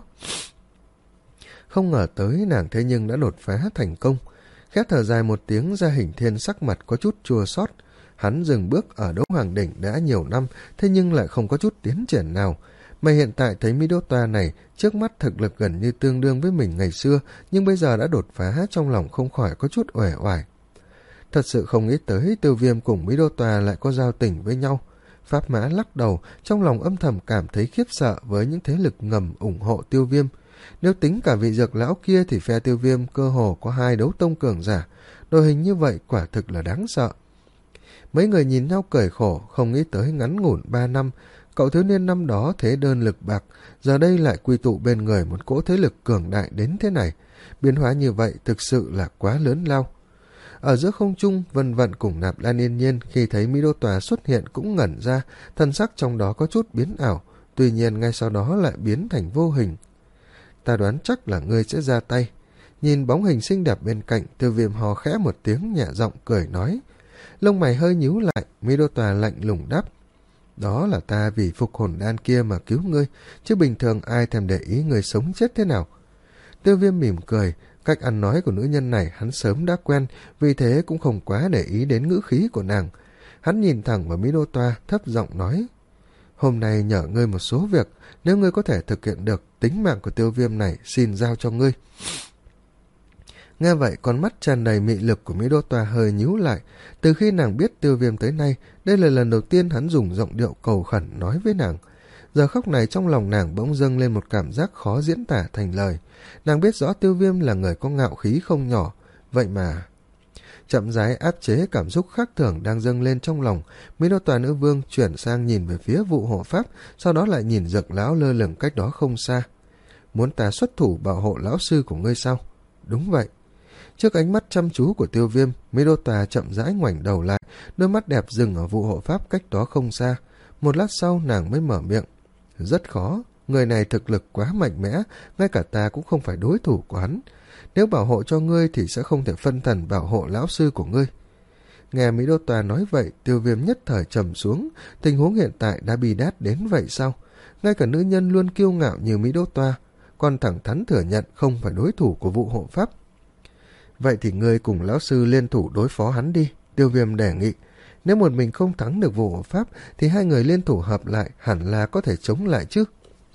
Không ngờ tới nàng thế nhưng đã đột phá thành công. Khét thở dài một tiếng, Gia Hình Thiên sắc mặt có chút chua xót. Hắn dừng bước ở đấu hoàng đỉnh đã nhiều năm, thế nhưng lại không có chút tiến triển nào. Mà hiện tại thấy Mỹ Đô Tòa này trước mắt thực lực gần như tương đương với mình ngày xưa, nhưng bây giờ đã đột phá, trong lòng không khỏi có chút uể oải. Thật sự không nghĩ tới Tiêu Viêm cùng Mỹ Đô Tòa lại có giao tình với nhau. Pháp Mã lắc đầu, trong lòng âm thầm cảm thấy khiếp sợ với những thế lực ngầm ủng hộ Tiêu Viêm. Nếu tính cả vị dược lão kia thì phe Tiêu Viêm cơ hồ có hai đấu tông cường giả. Đội hình như vậy quả thực là đáng sợ. Mấy người nhìn nhau cười khổ, không nghĩ tới ngắn ngủn ba năm, cậu thiếu niên năm đó thế đơn lực bạc, giờ đây lại quy tụ bên người một cỗ thế lực cường đại đến thế này. Biến hóa như vậy thực sự là quá lớn lao. Ở giữa không trung, Vân Vận cùng Nạp Lan Yên Nhiên khi thấy Mỹ Đô Tòa xuất hiện cũng ngẩn ra, thân sắc trong đó có chút biến ảo, tuy nhiên ngay sau đó lại biến thành vô hình. Ta đoán chắc là ngươi sẽ ra tay. Nhìn bóng hình xinh đẹp bên cạnh, Tiêu Viêm hò khẽ một tiếng nhẹ giọng cười nói. Lông mày hơi nhíu lại, Mỹ Đô Tòa lạnh lùng đáp. Đó là ta vì phục hồn đan kia mà cứu ngươi, chứ bình thường ai thèm để ý ngươi sống chết thế nào. Tiêu Viêm mỉm cười, cách ăn nói của nữ nhân này hắn sớm đã quen, vì thế cũng không quá để ý đến ngữ khí của nàng. Hắn nhìn thẳng vào Mỹ Đô Toa, thấp giọng nói: hôm nay nhờ ngươi một số việc, nếu ngươi có thể thực hiện được, tính mạng của Tiêu Viêm này xin giao cho ngươi. Nghe vậy, con mắt tràn đầy mị lực của Mỹ Đô Toa hơi nhíu lại. Từ khi nàng biết Tiêu Viêm tới nay, đây là lần đầu tiên hắn dùng giọng điệu cầu khẩn nói với nàng. Giờ khắc này trong lòng nàng bỗng dâng lên một cảm giác khó diễn tả thành lời. Nàng biết rõ Tiêu Viêm là người có ngạo khí không nhỏ, vậy mà... Chậm rãi áp chế cảm xúc khác thường đang dâng lên trong lòng, Mỹ Đô Toa nữ vương chuyển sang nhìn về phía vụ hộ pháp, sau đó lại nhìn Dược lão lơ lửng cách đó không xa. Muốn ta xuất thủ bảo hộ lão sư của ngươi sao? Đúng vậy. Trước ánh mắt chăm chú của Tiêu Viêm, Mỹ Đô Toa chậm rãi ngoảnh đầu lại, đôi mắt đẹp dừng ở vụ hộ pháp cách đó không xa. Một lát sau nàng mới mở miệng. Rất khó, người này thực lực quá mạnh mẽ, ngay cả ta cũng không phải đối thủ của hắn. Nếu bảo hộ cho ngươi thì sẽ không thể phân thần bảo hộ lão sư của ngươi. Nghe Mỹ Đô Toa nói vậy, Tiêu Viêm nhất thời trầm xuống. Tình huống hiện tại đã bi đát đến vậy sao? Ngay cả nữ nhân luôn kiêu ngạo như Mỹ Đô Toa còn thẳng thắn thừa nhận không phải đối thủ của vụ hộ pháp. Vậy thì ngươi cùng lão sư liên thủ đối phó hắn đi, Tiêu Viêm đề nghị. Nếu một mình không thắng được vụ hộ pháp thì hai người liên thủ hợp lại hẳn là có thể chống lại chứ.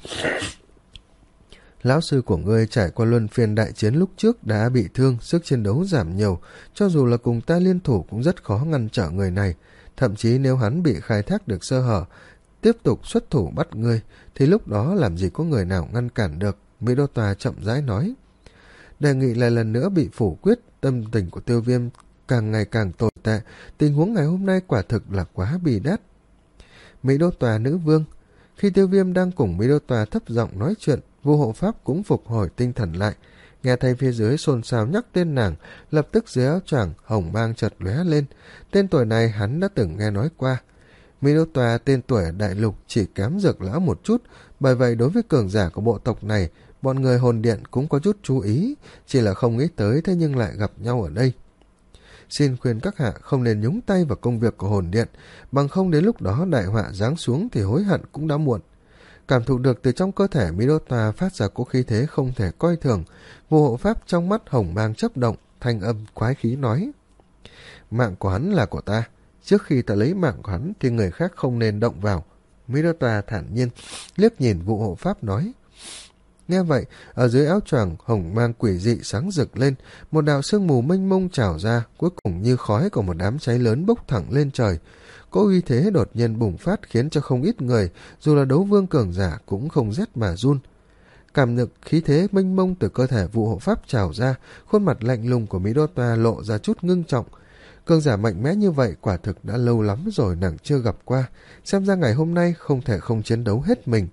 Lão sư của ngươi trải qua luân phiên đại chiến lúc trước đã bị thương, sức chiến đấu giảm nhiều, cho dù là cùng ta liên thủ cũng rất khó ngăn trở người này. Thậm chí nếu hắn bị khai thác được sơ hở, tiếp tục xuất thủ bắt ngươi, thì lúc đó làm gì có người nào ngăn cản được, Mỹ Đô Toa chậm rãi nói. Đề nghị lại lần nữa bị phủ quyết, tâm tình của Tiêu Viêm càng ngày càng tồi tệ, tình huống ngày hôm nay quả thực là quá bi đát. Mỹ Đô Toa nữ vương. Khi Tiêu Viêm đang cùng Mỹ Đô Toa thấp giọng nói chuyện, Vô hộ pháp cũng phục hồi tinh thần lại, nghe thấy phía dưới xôn xao nhắc tên nàng, lập tức dưới áo choàng hồng mang chợt lóe lên. Tên tuổi này hắn đã từng nghe nói qua. Mỹ Đô Toa tên tuổi ở đại lục chỉ kém Dược lão một chút, bởi vậy đối với cường giả của bộ tộc này, bọn người hồn điện cũng có chút chú ý, chỉ là không nghĩ tới thế nhưng lại gặp nhau ở đây. Xin khuyên các hạ không nên nhúng tay vào công việc của hồn điện, bằng không đến lúc đó đại họa giáng xuống thì hối hận cũng đã muộn. Cảm thụ được từ trong cơ thể Mỹ Đô Toa phát ra cỗ khí thế không thể coi thường, vô hộ pháp trong mắt hồng mang chớp động, thanh âm quái khí nói. Mạng của hắn là của ta, trước khi ta lấy mạng của hắn thì người khác không nên động vào. Mỹ Đô Toa thản nhiên liếc nhìn vụ hộ pháp nói. Nghe vậy, ở dưới áo choàng hồng mang quỷ dị sáng rực lên, một đạo sương mù mênh mông trào ra, cuối cùng như khói của một đám cháy lớn bốc thẳng lên trời. Cỗ uy thế đột nhiên bùng phát khiến cho không ít người, dù là đấu vương cường giả cũng không rét mà run. Cảm nhận khí thế mênh mông từ cơ thể vụ hộ pháp trào ra, khuôn mặt lạnh lùng của Mỹ Đô Toa lộ ra chút ngưng trọng. Cường giả mạnh mẽ như vậy quả thực đã lâu lắm rồi nàng chưa gặp qua, xem ra ngày hôm nay không thể không chiến đấu hết mình.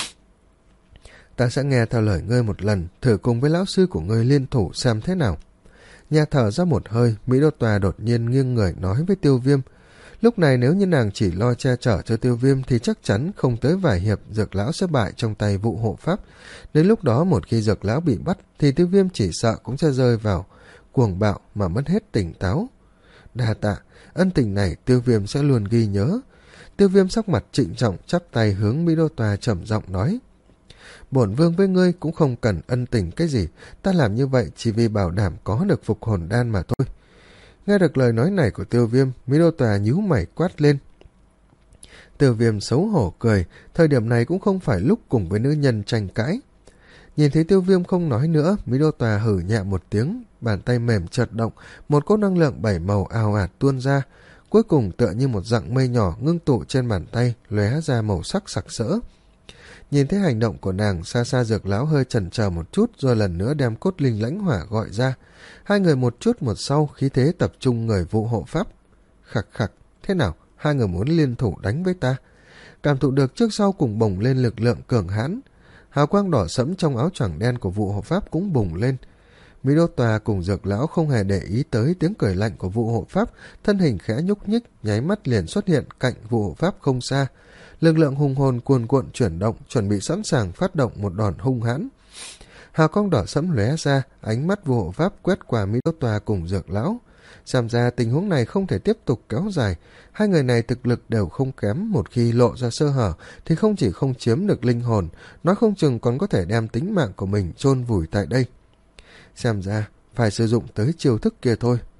Ta sẽ nghe theo lời ngươi một lần, thử cùng với lão sư của ngươi liên thủ xem thế nào. Nhà thở ra một hơi, Mỹ Đô Toa đột nhiên nghiêng người nói với Tiêu Viêm. Lúc này nếu như nàng chỉ lo che chở cho Tiêu Viêm thì chắc chắn không tới vài hiệp Dược lão sẽ bại trong tay vụ hộ pháp. Đến lúc đó một khi Dược lão bị bắt thì Tiêu Viêm chỉ sợ cũng sẽ rơi vào cuồng bạo mà mất hết tỉnh táo. Đa tạ, ân tình này Tiêu Viêm sẽ luôn ghi nhớ. Tiêu Viêm sắc mặt trịnh trọng chắp tay hướng Mỹ Đô Toa trầm giọng nói. Bổn vương với ngươi cũng không cần ân tình cái gì, ta làm như vậy chỉ vì bảo đảm có được phục hồn đan mà thôi. Nghe được lời nói này của Tiêu Viêm, Mỹ Đô Toa nhíu mày quát lên. Tiêu Viêm xấu hổ cười, thời điểm này cũng không phải lúc cùng với nữ nhân tranh cãi. Nhìn thấy Tiêu Viêm không nói nữa, Mỹ Đô Toa hử nhẹ một tiếng, bàn tay mềm chợt động, một cỗ năng lượng bảy màu ào ạt tuôn ra, cuối cùng tựa như một dặng mây nhỏ ngưng tụ trên bàn tay, lóe ra màu sắc sặc sỡ. Nhìn thấy hành động của nàng, xa xa Dược lão hơi chần chờ một chút rồi lần nữa đem cốt linh lãnh hỏa gọi ra. Hai người một chút một sau, khí thế tập trung người vụ hộ pháp. Khặc khặc, thế nào, hai người muốn liên thủ đánh với ta? Cảm thụ được trước sau cùng bùng lên lực lượng cường hãn. Hào quang đỏ sẫm trong áo choàng đen của vụ hộ pháp cũng bùng lên. Mỹ Đô Toa cùng Dược lão không hề để ý tới tiếng cười lạnh của vụ hộ pháp, thân hình khẽ nhúc nhích, nháy mắt liền xuất hiện cạnh vụ hộ pháp không xa. Lực lượng hùng hồn cuồn cuộn chuyển động, chuẩn bị sẵn sàng phát động một đòn hung hãn. Hào quang đỏ sẫm lóe ra, ánh mắt vụ hộ pháp quét qua Mỹ Đô Toa cùng Dược lão. Xem ra tình huống này không thể tiếp tục kéo dài, hai người này thực lực đều không kém, một khi lộ ra sơ hở thì không chỉ không chiếm được linh hồn, nói không chừng còn có thể đem tính mạng của mình chôn vùi tại đây. Xem ra phải sử dụng tới chiêu thức kia thôi, thực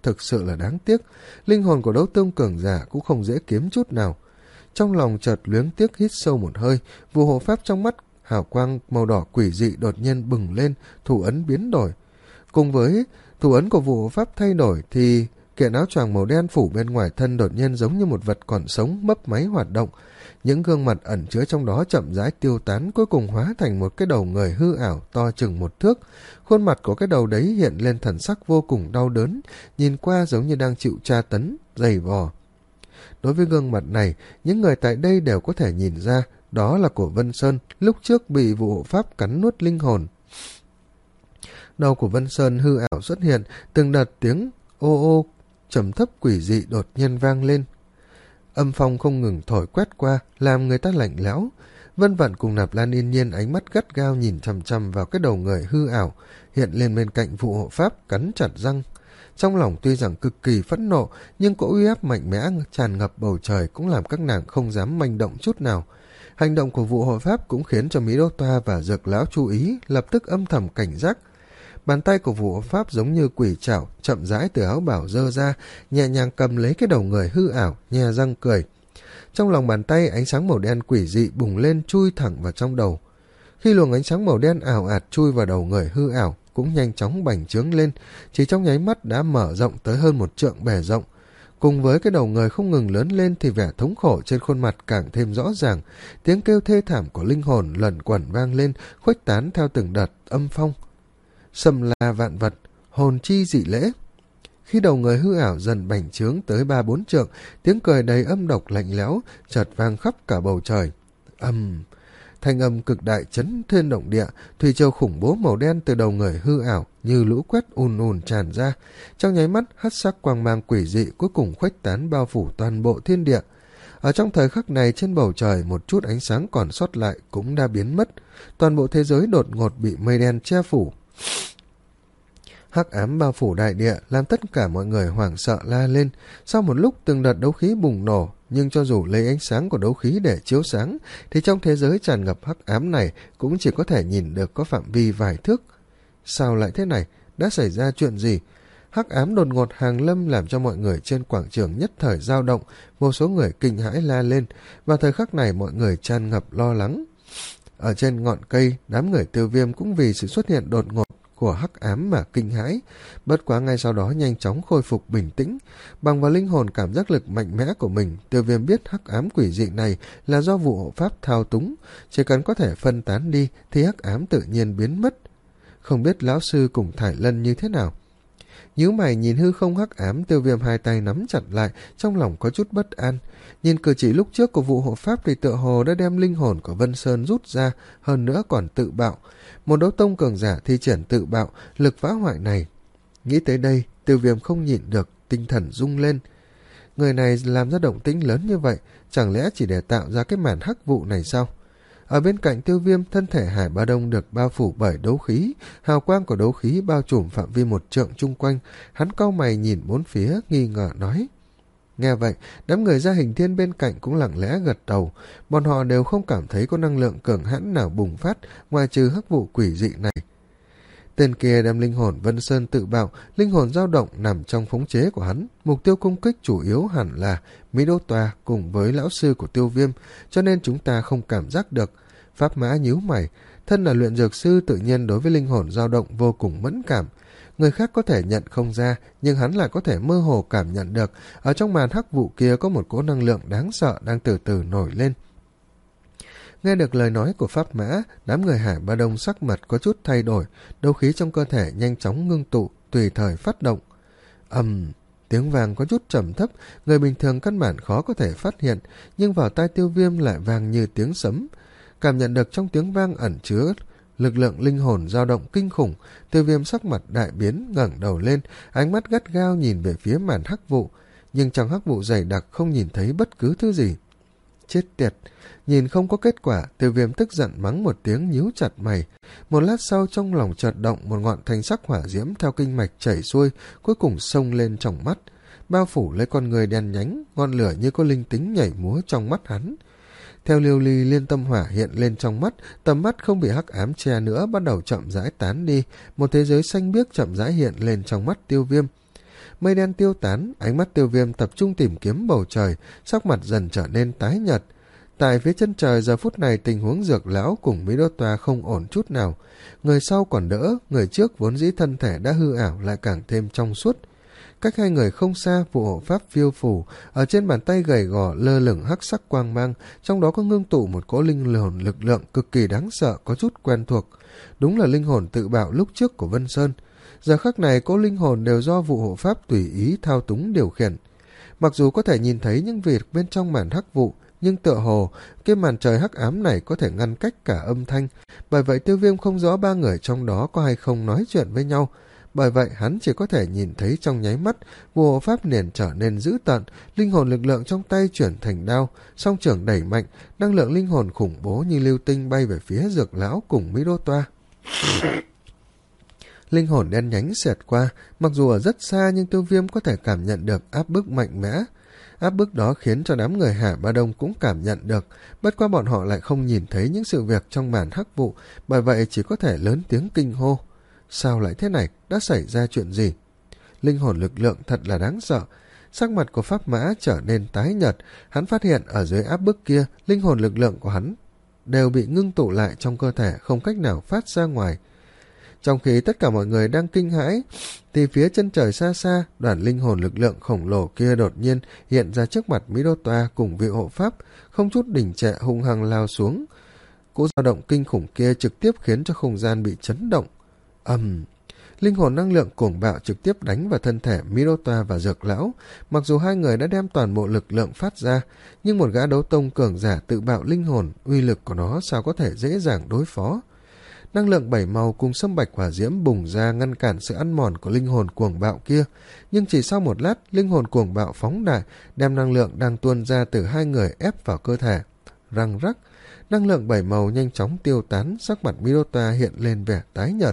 thực sự là đáng tiếc. Linh hồn của đấu tông cường giả cũng không dễ kiếm chút nào. Trong lòng chợt luyến tiếc hít sâu một hơi, vụ hộ pháp trong mắt hào quang màu đỏ quỷ dị đột nhiên bừng lên, thủ ấn biến đổi. Cùng với thủ ấn của vụ hộ pháp thay đổi thì kiện áo choàng màu đen phủ bên ngoài thân đột nhiên giống như một vật còn sống mấp máy hoạt động. Những gương mặt ẩn chứa trong đó chậm rãi tiêu tán, cuối cùng hóa thành một cái đầu người hư ảo to chừng một thước. Khuôn mặt của cái đầu đấy hiện lên thần sắc vô cùng đau đớn, nhìn qua giống như đang chịu tra tấn, dày vò. Đối với gương mặt này, những người tại đây đều có thể nhìn ra, đó là của Vân Sơn, lúc trước bị vụ hộ pháp cắn nuốt linh hồn. Đầu của Vân Sơn hư ảo xuất hiện, từng đợt tiếng ô ô trầm thấp quỷ dị đột nhiên vang lên. Âm phong không ngừng thổi quét qua, làm người ta lạnh lẽo. Vân Vận cùng Nạp Lan Yên Nhiên ánh mắt gắt gao nhìn chằm chằm vào cái đầu người hư ảo hiện lên bên cạnh vụ hộ pháp, cắn chặt răng. Trong lòng tuy rằng cực kỳ phẫn nộ, nhưng cỗ uy áp mạnh mẽ tràn ngập bầu trời cũng làm các nàng không dám manh động chút nào. Hành động của vụ hộ pháp cũng khiến cho Mỹ Đô Toa và Dược Lão chú ý, lập tức âm thầm cảnh giác. Bàn tay của vụ hộ pháp giống như quỷ trảo, chậm rãi từ áo bảo giơ ra, nhẹ nhàng cầm lấy cái đầu người hư ảo, nhe răng cười. Trong lòng bàn tay, ánh sáng màu đen quỷ dị bùng lên, chui thẳng vào trong đầu. Khi luồng ánh sáng màu đen ảo ạt chui vào đầu người hư ảo, cũng nhanh chóng bành trướng lên, chỉ trong nháy mắt đã mở rộng tới hơn một trượng bề rộng. Cùng với cái đầu người không ngừng lớn lên thì vẻ thống khổ trên khuôn mặt càng thêm rõ ràng, tiếng kêu thê thảm của linh hồn lẩn quẩn vang lên, khuếch tán theo từng đợt âm phong. Sầm la vạn vật, hồn chi dị lễ. Khi đầu người hư ảo dần bành trướng tới ba bốn trượng, tiếng cười đầy âm độc lạnh lẽo chợt vang khắp cả bầu trời. Âm, thanh âm cực đại chấn thiên động địa, thủy triều khủng bố màu đen từ đầu người hư ảo như lũ quét ùn ùn tràn ra. Trong nháy mắt, hắc sắc quang mang quỷ dị cuối cùng khuếch tán bao phủ toàn bộ thiên địa. Ở trong thời khắc này, trên bầu trời một chút ánh sáng còn sót lại cũng đã biến mất, toàn bộ thế giới đột ngột bị mây đen che phủ. Hắc ám bao phủ đại địa, làm tất cả mọi người hoảng sợ la lên. Sau một lúc từng đợt đấu khí bùng nổ, nhưng cho dù lấy ánh sáng của đấu khí để chiếu sáng, thì trong thế giới tràn ngập hắc ám này cũng chỉ có thể nhìn được có phạm vi vài thước. Sao lại thế này? Đã xảy ra chuyện gì? Hắc ám đột ngột hàng lâm làm cho mọi người trên quảng trường nhất thời dao động, vô số người kinh hãi la lên. Vào thời khắc này mọi người tràn ngập lo lắng. Ở trên ngọn cây, đám người Tiêu Viêm cũng vì sự xuất hiện đột ngột của hắc ám mà kinh hãi, bất quá ngay sau đó nhanh chóng khôi phục bình tĩnh. Bằng vào linh hồn cảm giác lực mạnh mẽ của mình, Tiêu Viêm biết hắc ám quỷ dị này là do vụ hộ pháp thao túng, chỉ cần có thể phân tán đi thì hắc ám tự nhiên biến mất. Không biết lão sư cùng Thải Lân như thế nào. Nhíu mày nhìn hư không hắc ám, Tiêu Viêm hai tay nắm chặt lại, trong lòng có chút bất an. Nhìn cử chỉ lúc trước của vụ hộ pháp thì tựa hồ đã đem linh hồn của Vân Sơn rút ra, hơn nữa còn tự bạo. Một đấu tông cường giả thi triển tự bạo, lực phá hoại này. Nghĩ tới đây, Tiêu Viêm không nhịn được, tinh thần rung lên. Người này làm ra động tĩnh lớn như vậy, chẳng lẽ chỉ để tạo ra cái màn hắc vụ này sao? Ở bên cạnh Tiêu Viêm, thân thể Hải Ba Đông được bao phủ bởi đấu khí, hào quang của đấu khí bao trùm phạm vi một trượng chung quanh. Hắn cau mày nhìn bốn phía, nghi ngờ nói. Nghe vậy, đám người Gia Hình Thiên bên cạnh cũng lặng lẽ gật đầu. Bọn họ đều không cảm thấy có năng lượng cường hãn nào bùng phát ngoài trừ hắc vụ quỷ dị này. Tên kia đem linh hồn Vân Sơn tự bạo, linh hồn dao động nằm trong khống chế của hắn. Mục tiêu công kích chủ yếu hẳn là Mỹ Đô Toa cùng với lão sư của Tiêu Viêm, cho nên chúng ta không cảm giác được. Pháp Mã nhíu mày, thân là luyện dược sư tự nhiên đối với linh hồn dao động vô cùng mẫn cảm. Người khác có thể nhận không ra, nhưng hắn lại có thể mơ hồ cảm nhận được, ở trong màn hắc vụ kia có một cỗ năng lượng đáng sợ đang từ từ nổi lên. Nghe được lời nói của Pháp Mã, đám người Hải Ba Đông sắc mặt có chút thay đổi, đấu khí trong cơ thể nhanh chóng ngưng tụ, tùy thời phát động. Ầm, um, tiếng vàng có chút trầm thấp, người bình thường căn bản khó có thể phát hiện, nhưng vào tai Tiêu Viêm lại vang như tiếng sấm. Cảm nhận được trong tiếng vang ẩn chứa lực lượng linh hồn dao động kinh khủng, Tiêu Viêm sắc mặt đại biến, ngẩng đầu lên, ánh mắt gắt gao nhìn về phía màn hắc vụ, nhưng trong hắc vụ dày đặc không nhìn thấy bất cứ thứ gì. Chết tiệt! Nhìn không có kết quả, Tiêu Viêm tức giận mắng một tiếng, nhíu chặt mày. Một lát sau trong lòng chợt động, một ngọn thanh sắc hỏa diễm theo kinh mạch chảy xuôi, cuối cùng xông lên trong mắt, bao phủ lấy con người đen nhánh, ngọn lửa như có linh tính nhảy múa trong mắt hắn. Theo liêu ly liên tâm hỏa hiện lên trong mắt, tầm mắt không bị hắc ám che nữa, bắt đầu chậm rãi tán đi, một thế giới xanh biếc chậm rãi hiện lên trong mắt Tiêu Viêm. mây đen tiêu tán, ánh mắt Tiêu Viêm tập trung tìm kiếm bầu trời, sắc mặt dần trở nên tái nhợt. Tại phía chân trời giờ phút này tình huống Dược lão cùng Mỹ Đô Toa không ổn chút nào. Người sau còn đỡ, người trước vốn dĩ thân thể đã hư ảo lại càng thêm trong suốt. Cách hai người không xa, vụ hộ pháp phiêu phù, ở trên bàn tay gầy gò lơ lửng hắc sắc quang mang, trong đó có ngưng tụ một cỗ linh hồn lực lượng cực kỳ đáng sợ, có chút quen thuộc. Đúng là linh hồn tự bạo lúc trước của Vân Sơn. Giờ khắc này cỗ linh hồn đều do vụ hộ pháp tùy ý thao túng điều khiển. Mặc dù có thể nhìn thấy những việc bên trong màn hắc vụ, nhưng tựa hồ cái màn trời hắc ám này có thể ngăn cách cả âm thanh. Bởi vậy Tiêu Viêm không rõ ba người trong đó có hay không nói chuyện với nhau. Bởi vậy hắn chỉ có thể nhìn thấy trong nháy mắt, vụ hộ pháp liền trở nên dữ tợn, linh hồn lực lượng trong tay chuyển thành đao, song trưởng đẩy mạnh, năng lượng linh hồn khủng bố như lưu tinh bay về phía Dược lão cùng Mỹ Đô Toa. Linh hồn đen nhánh xẹt qua, mặc dù ở rất xa nhưng Tiêu Viêm có thể cảm nhận được áp bức mạnh mẽ. Áp bức đó khiến cho đám người Hà Ba Đông cũng cảm nhận được, bất quá bọn họ lại không nhìn thấy những sự việc trong màn hắc vụ, bởi vậy chỉ có thể lớn tiếng kinh hô. Sao lại thế này? Đã xảy ra chuyện gì? Linh hồn lực lượng thật là đáng sợ. Sắc mặt của Pháp Mã trở nên tái nhợt, hắn phát hiện ở dưới áp bức kia, linh hồn lực lượng của hắn đều bị ngưng tụ lại trong cơ thể, không cách nào phát ra ngoài. Trong khi tất cả mọi người đang kinh hãi, thì phía chân trời xa xa, đoàn linh hồn lực lượng khổng lồ kia đột nhiên hiện ra trước mặt Mỹ Đô Toa cùng vị hộ pháp, không chút đình trệ hung hăng lao xuống. Cú dao động kinh khủng kia trực tiếp khiến cho không gian bị chấn động. Ầm, um, linh hồn năng lượng cuồng bạo trực tiếp đánh vào thân thể Mỹ Đô Toa và Dược lão. Mặc dù hai người đã đem toàn bộ lực lượng phát ra, nhưng một gã đấu tông cường giả tự bạo linh hồn, uy lực của nó sao có thể dễ dàng đối phó. Năng lượng bảy màu cùng sâm bạch hỏa diễm bùng ra ngăn cản sự ăn mòn của linh hồn cuồng bạo kia, nhưng chỉ sau một lát, linh hồn cuồng bạo phóng đại, đem năng lượng đang tuôn ra từ hai người ép vào cơ thể. Răng rắc, năng lượng bảy màu nhanh chóng tiêu tán, sắc mặt Mỹ Đô Toa hiện lên vẻ tái nhợt.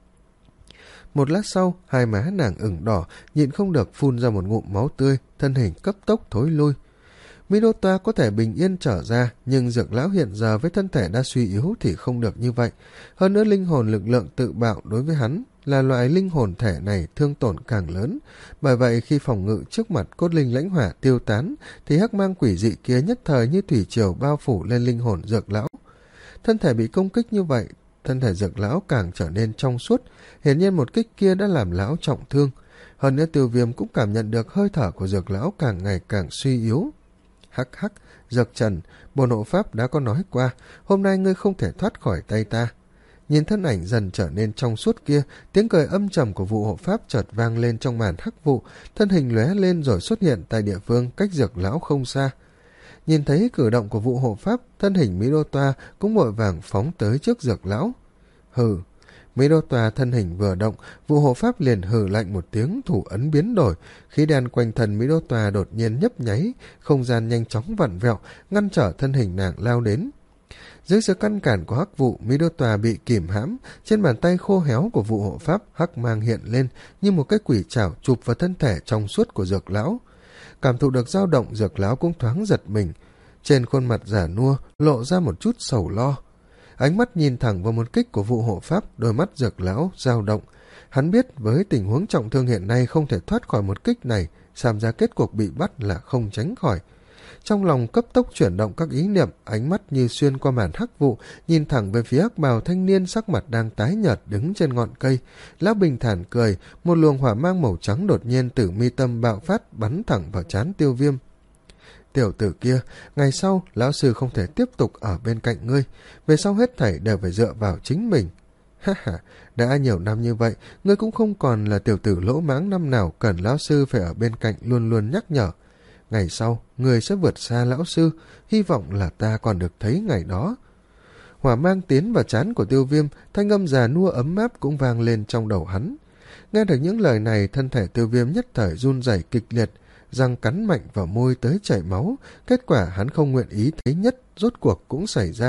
Một lát sau, hai má nàng ửng đỏ, nhịn không được phun ra một ngụm máu tươi, thân hình cấp tốc thối lui. Mỹ Đô Toa có thể bình yên trở ra, nhưng Dược lão hiện giờ với thân thể đã suy yếu thì không được như vậy. Hơn nữa linh hồn lực lượng tự bạo đối với hắn là loại linh hồn thể này thương tổn càng lớn. Bởi vậy khi phòng ngự trước mặt cốt linh lãnh hỏa tiêu tán, thì hắc mang quỷ dị kia nhất thời như thủy triều bao phủ lên linh hồn Dược lão. Thân thể bị công kích như vậy, thân thể Dược lão càng trở nên trong suốt, hiển nhiên một kích kia đã làm lão trọng thương. Hơn nữa Tiêu Viêm cũng cảm nhận được hơi thở của Dược lão càng ngày càng suy yếu. Hắc hắc, Dược Trần, bổn hộ pháp đã có nói qua, hôm nay ngươi không thể thoát khỏi tay ta. Nhìn thân ảnh dần trở nên trong suốt kia, tiếng cười âm trầm của vụ hộ pháp chợt vang lên trong màn hắc vụ, thân hình lóe lên rồi xuất hiện tại địa phương cách Dược lão không xa. Nhìn thấy cử động của vụ hộ pháp, thân hình Mỹ Đô Toa cũng vội vàng phóng tới trước Dược lão. Hừ, Mỹ Đô Toa thân hình vừa động, vụ hộ pháp liền hừ lạnh một tiếng, thủ ấn biến đổi, khí đen quanh thân Mỹ Đô Toa đột nhiên nhấp nháy, không gian nhanh chóng vặn vẹo, ngăn trở thân hình nàng lao đến. Dưới sự căn cản của hắc vụ, Mỹ Đô Toa bị kìm hãm, trên bàn tay khô héo của vụ hộ pháp hắc mang hiện lên như một cái quỷ trảo chụp vào thân thể trong suốt của Dược lão. Cảm thụ được dao động, Dược lão cũng thoáng giật mình, trên khuôn mặt già nua lộ ra một chút sầu lo. Ánh mắt nhìn thẳng vào một kích của vụ hộ pháp, đôi mắt Dược lão dao động. Hắn biết với tình huống trọng thương hiện nay không thể thoát khỏi một kích này, xem ra kết cuộc bị bắt là không tránh khỏi. Trong lòng cấp tốc chuyển động các ý niệm, ánh mắt như xuyên qua màn hắc vụ, nhìn thẳng về phía hắc bào thanh niên sắc mặt đang tái nhợt đứng trên ngọn cây. Lão bình thản cười, một luồng hỏa mang màu trắng đột nhiên từ mi tâm bạo phát bắn thẳng vào trán Tiêu Viêm. Tiểu tử kia, ngày sau lão sư không thể tiếp tục ở bên cạnh ngươi, về sau hết thảy đều phải dựa vào chính mình. Ha ha, đã nhiều năm như vậy, ngươi cũng không còn là tiểu tử lỗ mãng năm nào cần lão sư phải ở bên cạnh luôn luôn nhắc nhở. Ngày sau, ngươi sẽ vượt xa lão sư, hy vọng là ta còn được thấy ngày đó. Hỏa mang tiến vào trán của Tiêu Viêm, thanh âm già nua ấm áp cũng vang lên trong đầu hắn. Nghe được những lời này, thân thể Tiêu Viêm nhất thời run rẩy kịch liệt, răng cắn mạnh vào môi tới chảy máu. Kết quả hắn không nguyện ý thấy nhất, rốt cuộc cũng xảy ra.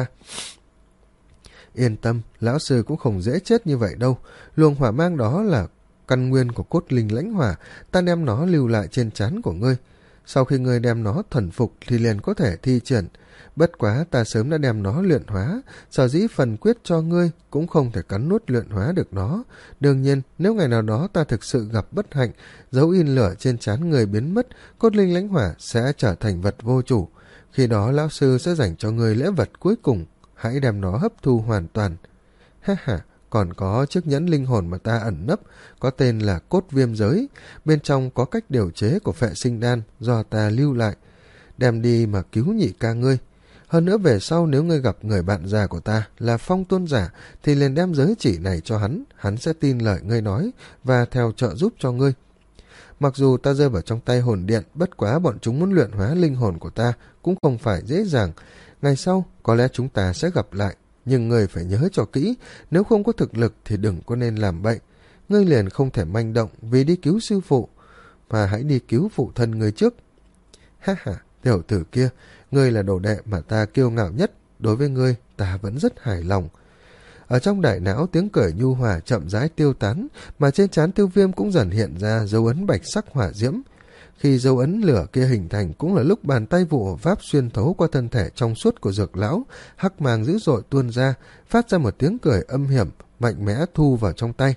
Yên tâm, lão sư cũng không dễ chết như vậy đâu. Luồng hỏa mang đó là căn nguyên của cốt linh lãnh hỏa, ta đem nó lưu lại trên trán của ngươi. Sau khi ngươi đem nó thuần phục thì liền có thể thi triển. Bất quá ta sớm đã đem nó luyện hóa, sở dĩ phần quyết cho ngươi cũng không thể cắn nuốt luyện hóa được nó. Đương nhiên, nếu ngày nào đó ta thực sự gặp bất hạnh, dấu in lửa trên trán người biến mất, cốt linh lãnh hỏa sẽ trở thành vật vô chủ. Khi đó lão sư sẽ dành cho ngươi lễ vật cuối cùng, hãy đem nó hấp thu hoàn toàn. Ha ha, còn có chiếc nhẫn linh hồn mà ta ẩn nấp, có tên là cốt viêm giới, bên trong có cách điều chế của phệ sinh đan do ta lưu lại. Đem đi mà cứu nhị ca ngươi. Hơn nữa về sau nếu ngươi gặp người bạn già của ta là Phong tôn giả thì liền đem giới chỉ này cho hắn, hắn sẽ tin lời ngươi nói và theo trợ giúp cho ngươi. Mặc dù ta rơi vào trong tay hồn điện, bất quá bọn chúng muốn luyện hóa linh hồn của ta cũng không phải dễ dàng. Ngày sau có lẽ chúng ta sẽ gặp lại, nhưng ngươi phải nhớ cho kỹ, nếu không có thực lực thì đừng có nên làm bậy. Ngươi liền không thể manh động vì đi cứu sư phụ, mà hãy đi cứu phụ thân ngươi trước. Ha ha, tiểu tử kia, ngươi là đồ đệ mà ta kiêu ngạo nhất, đối với ngươi ta vẫn rất hài lòng. Ở trong đại não tiếng cười nhu hòa chậm rãi tiêu tán, mà trên trán Tiêu Viêm cũng dần hiện ra dấu ấn bạch sắc hỏa diễm. Khi dấu ấn lửa kia hình thành cũng là lúc bàn tay vụ hộ pháp xuyên thấu qua thân thể trong suốt của dược lão, hắc màng dữ dội tuôn ra, phát ra một tiếng cười âm hiểm, mạnh mẽ thu vào trong tay.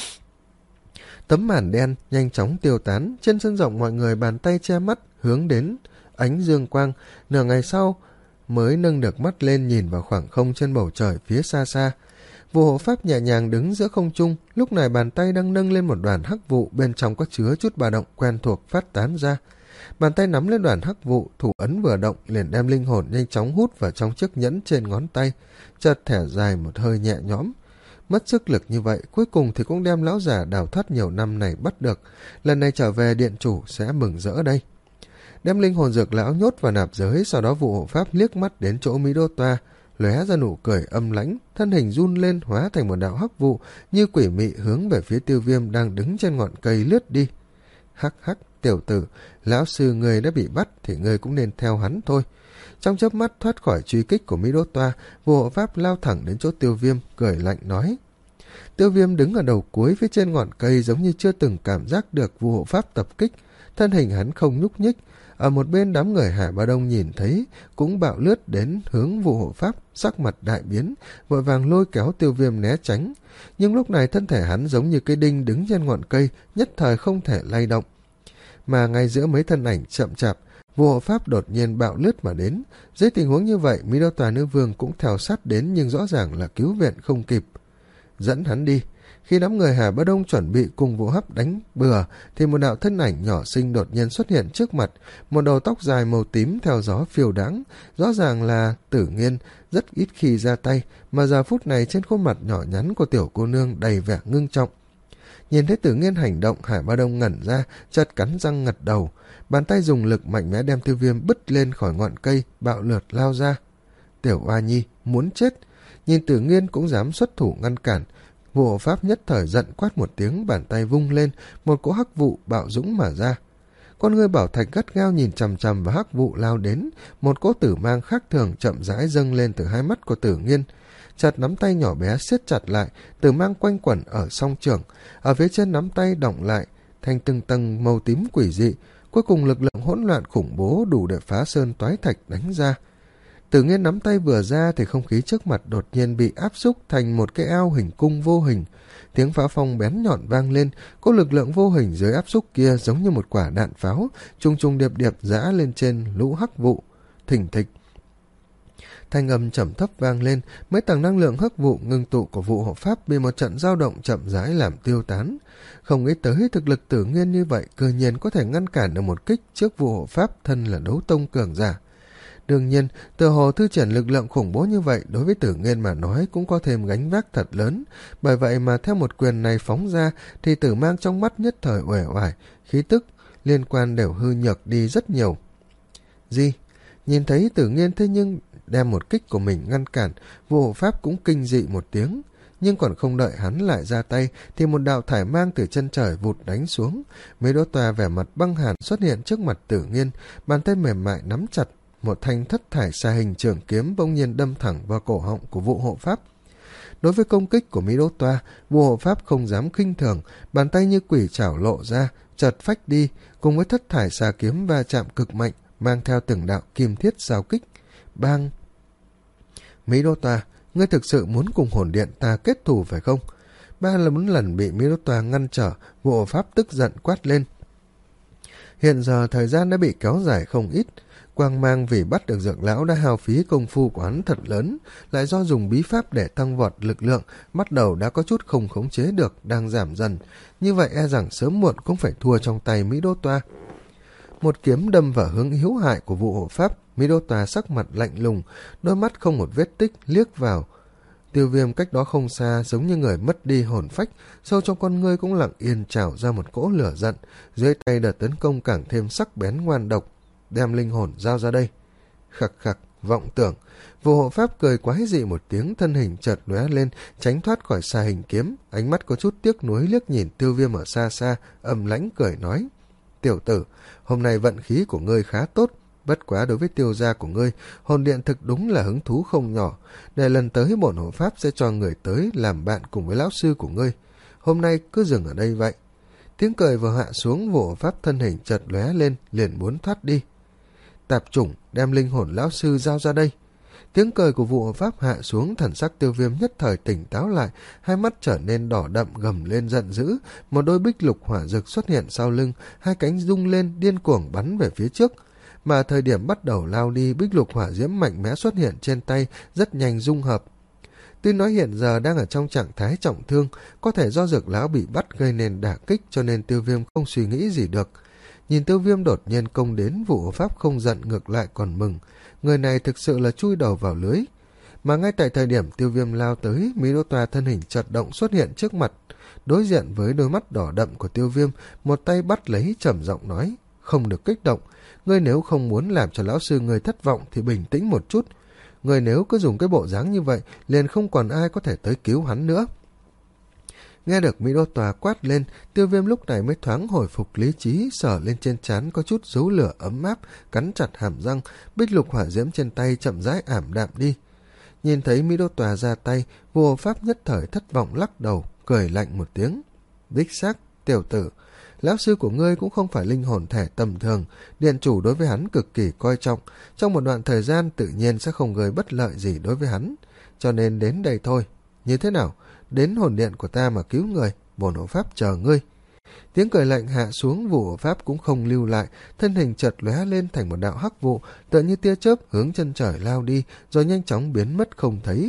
Tấm màn đen nhanh chóng tiêu tán, trên sân rộng mọi người bàn tay che mắt hướng đến ánh dương quang, nửa ngày sau mới nâng được mắt lên nhìn vào khoảng không trên bầu trời phía xa xa. Vụ hộ pháp nhẹ nhàng đứng giữa không trung, lúc này bàn tay đang nâng lên một đoàn hắc vụ, bên trong có chứa chút ba động quen thuộc phát tán ra. Bàn tay nắm lên đoàn hắc vụ, thủ ấn vừa động liền đem linh hồn nhanh chóng hút vào trong chiếc nhẫn trên ngón tay, chợt thở dài một hơi nhẹ nhõm. Mất sức lực như vậy, cuối cùng thì cũng đem lão già đào thoát nhiều năm này bắt được, lần này trở về điện chủ sẽ mừng rỡ đây. Đem linh hồn dược lão nhốt vào nạp giới, sau đó vụ hộ pháp liếc mắt đến chỗ Mỹ Đô Toa, lóe ra nụ cười âm lãnh, thân hình run lên hóa thành một đạo hắc vụ như quỷ mị hướng về phía Tiêu Viêm đang đứng trên ngọn cây lướt đi. Hắc hắc, tiểu tử, lão sư người đã bị bắt thì người cũng nên theo hắn thôi. Trong chớp mắt thoát khỏi truy kích của Mỹ Đô Toa, vụ hộ pháp lao thẳng đến chỗ Tiêu Viêm, cười lạnh nói. Tiêu Viêm đứng ở đầu cuối phía trên ngọn cây giống như chưa từng cảm giác được vụ hộ pháp tập kích, thân hình hắn không nhúc nhích. Ở một bên đám người Hải Ba Đông nhìn thấy cũng bạo lướt đến hướng vụ hộ pháp, sắc mặt đại biến, vội vàng lôi kéo Tiêu Viêm né tránh. Nhưng lúc này thân thể hắn giống như cây đinh đứng trên ngọn cây, nhất thời không thể lay động. Mà ngay giữa mấy thân ảnh chậm chạp, vụ hộ pháp đột nhiên bạo lướt mà đến. Dưới tình huống như vậy, Mỹ Đô Tòa Nữ Vương cũng theo sát đến, nhưng rõ ràng là cứu viện không kịp. Dẫn hắn đi. Khi đám người Hà Ba Đông chuẩn bị cùng vụ hấp đánh bừa, thì một đạo thân ảnh nhỏ xinh đột nhiên xuất hiện trước mặt, một đầu tóc dài màu tím theo gió phiêu đãng, rõ ràng là Tử Nghiên, rất ít khi ra tay, mà giờ phút này trên khuôn mặt nhỏ nhắn của tiểu cô nương đầy vẻ ngưng trọng. Nhìn thấy Tử Nghiên hành động, Hà Ba Đông ngẩn ra, chợt cắn răng ngật đầu, bàn tay dùng lực mạnh mẽ đem Tiêu Viêm bứt lên khỏi ngọn cây, bạo lượt lao ra. Tiểu Oa Nhi muốn chết, nhìn Tử Nghiên cũng dám xuất thủ ngăn cản. Vụ hộ pháp nhất thời giận quát một tiếng, bàn tay vung lên, một cỗ hắc vụ bạo dũng mà ra. Con người bảo thạch gắt gao nhìn chằm chằm vào hắc vụ lao đến, một cỗ tử mang khác thường chậm rãi dâng lên từ hai mắt của Tử Nghiên. Chặt nắm tay nhỏ bé siết chặt lại, tử mang quanh quẩn ở song trưởng, ở phía trên nắm tay đọng lại thành từng tầng màu tím quỷ dị, cuối cùng lực lượng hỗn loạn khủng bố đủ để phá sơn toái thạch đánh ra. Tử Nghiên nắm tay vừa ra thì không khí trước mặt đột nhiên bị áp xúc thành một cái ao hình cung vô hình. Tiếng pháo phong bén nhọn vang lên, có lực lượng vô hình dưới áp xúc kia giống như một quả đạn pháo, trùng trùng điệp điệp giã lên trên lũ hắc vụ. Thình thịch. Thanh âm trầm thấp vang lên, mấy tầng năng lượng hắc vụ ngưng tụ của vụ hộ pháp bị một trận dao động chậm rãi làm tiêu tán. Không nghĩ tới thực lực Tử Nghiên như vậy, cơ nhiên có thể ngăn cản được một kích trước vụ hộ pháp thân là đấu tông cường giả. Đương nhiên, tựa hồ thư triển lực lượng khủng bố như vậy đối với Tử Nghiên mà nói cũng có thêm gánh vác thật lớn. Bởi vậy mà theo một quyền này phóng ra thì tử mang trong mắt nhất thời uể oải, khí tức liên quan đều hư nhược đi rất nhiều. Gì? Nhìn thấy Tử Nghiên thế nhưng đem một kích của mình ngăn cản, vụ hộ pháp cũng kinh dị một tiếng. Nhưng còn không đợi hắn lại ra tay thì một đạo thải mang từ chân trời vụt đánh xuống. Mấy đỗ tòa vẻ mặt băng hàn xuất hiện trước mặt Tử Nghiên, bàn tay mềm mại nắm chặt một thanh thất thải xa hình trường kiếm bỗng nhiên đâm thẳng vào cổ họng của vụ hộ pháp. Đối với công kích của Mỹ Đô Toa, vụ hộ pháp không dám khinh thường, bàn tay như quỷ chảo lộ ra, chợt phách đi, cùng với thất thải xà kiếm va chạm cực mạnh, mang theo từng đạo kim thiết giao kích. Bang! Mỹ Đô Toa, ngươi thực sự muốn cùng hồn điện ta kết thù phải không? Ba là bốn lần bị Mỹ Đô Toa ngăn trở, vụ hộ pháp tức giận quát lên. Hiện giờ thời gian đã bị kéo dài không ít, quang mang vì bắt được dược lão đã hao phí công phu của hắn thật lớn, lại do dùng bí pháp để tăng vọt lực lượng, bắt đầu đã có chút không khống chế được, đang giảm dần. Như vậy e rằng sớm muộn cũng phải thua trong tay Mỹ Đô Toa. Một kiếm đâm vào hướng hữu hại của vụ hộ pháp, Mỹ Đô Toa sắc mặt lạnh lùng, đôi mắt không một vết tích liếc vào. Tiêu Viêm cách đó không xa, giống như người mất đi hồn phách, sâu trong con ngươi cũng lặng yên trào ra một cỗ lửa giận, dưới tay đợt tấn công càng thêm sắc bén ngoan độc. Đem linh hồn giao ra đây. Khặc khặc, vọng tưởng. Vụ hộ pháp cười quái dị một tiếng, thân hình chợt lóe lên, tránh thoát khỏi xa hình kiếm, ánh mắt có chút tiếc nuối liếc nhìn Tiêu Viêm ở xa xa, âm lãnh cười nói: Tiểu tử, hôm nay vận khí của ngươi khá tốt, bất quá đối với Tiêu gia của ngươi, hồn điện thực đúng là hứng thú không nhỏ, để lần tới bổn hộ pháp sẽ cho người tới làm bạn cùng với lão sư của ngươi. Hôm nay cứ dừng ở đây vậy. Tiếng cười vừa hạ xuống, vụ hộ pháp thân hình chợt lóe lên, liền muốn thoát đi. Tạp chủng, đem linh hồn lão sư giao ra đây. Tiếng cười của vụ hộ pháp hạ xuống, thần sắc Tiêu Viêm nhất thời tỉnh táo lại, hai mắt trở nên đỏ đậm, gầm lên giận dữ, một đôi bích lục hỏa dực xuất hiện sau lưng, hai cánh rung lên điên cuồng bắn về phía trước. Mà thời điểm bắt đầu lao đi, bích lục hỏa diễm mạnh mẽ xuất hiện trên tay, rất nhanh dung hợp. Tuy nói hiện giờ đang ở trong trạng thái trọng thương, có thể do dược lão bị bắt gây nên đả kích, cho nên Tiêu Viêm không suy nghĩ gì được. Nhìn Tiêu Viêm đột nhiên công đến, vụ hộ pháp không giận ngược lại còn mừng. Người này thực sự là chui đầu vào lưới. Mà ngay tại thời điểm Tiêu Viêm lao tới, Mỹ Đô Toa thân hình chợt động xuất hiện trước mặt. Đối diện với đôi mắt đỏ đậm của Tiêu Viêm, một tay bắt lấy trầm giọng nói: Không được kích động. Ngươi nếu không muốn làm cho lão sư ngươi thất vọng thì bình tĩnh một chút. Ngươi nếu cứ dùng cái bộ dáng như vậy, liền không còn ai có thể tới cứu hắn nữa. Nghe được Mỹ Đô Toa quát lên, Tiêu Viêm lúc này mới thoáng hồi phục lý trí, sờ lên trên trán có chút dấu lửa ấm áp, cắn chặt hàm răng, bích lục hỏa diễm trên tay chậm rãi ảm đạm đi. Nhìn thấy Mỹ Đô Toa ra tay, vua hộ pháp nhất thời thất vọng lắc đầu, cười lạnh một tiếng. Đích xác, tiểu tử, lão sư của ngươi cũng không phải linh hồn thể tầm thường, điện chủ đối với hắn cực kỳ coi trọng, trong một đoạn thời gian tự nhiên sẽ không gây bất lợi gì đối với hắn, cho nên đến đây thôi. Như thế nào? Đến hồn điện của ta mà cứu người, bổn hộ pháp chờ ngươi. Tiếng cười lạnh hạ xuống, vụ hộ pháp cũng không lưu lại, thân hình chợt lóe lên thành một đạo hắc vụ, tựa như tia chớp hướng chân trời lao đi, rồi nhanh chóng biến mất không thấy.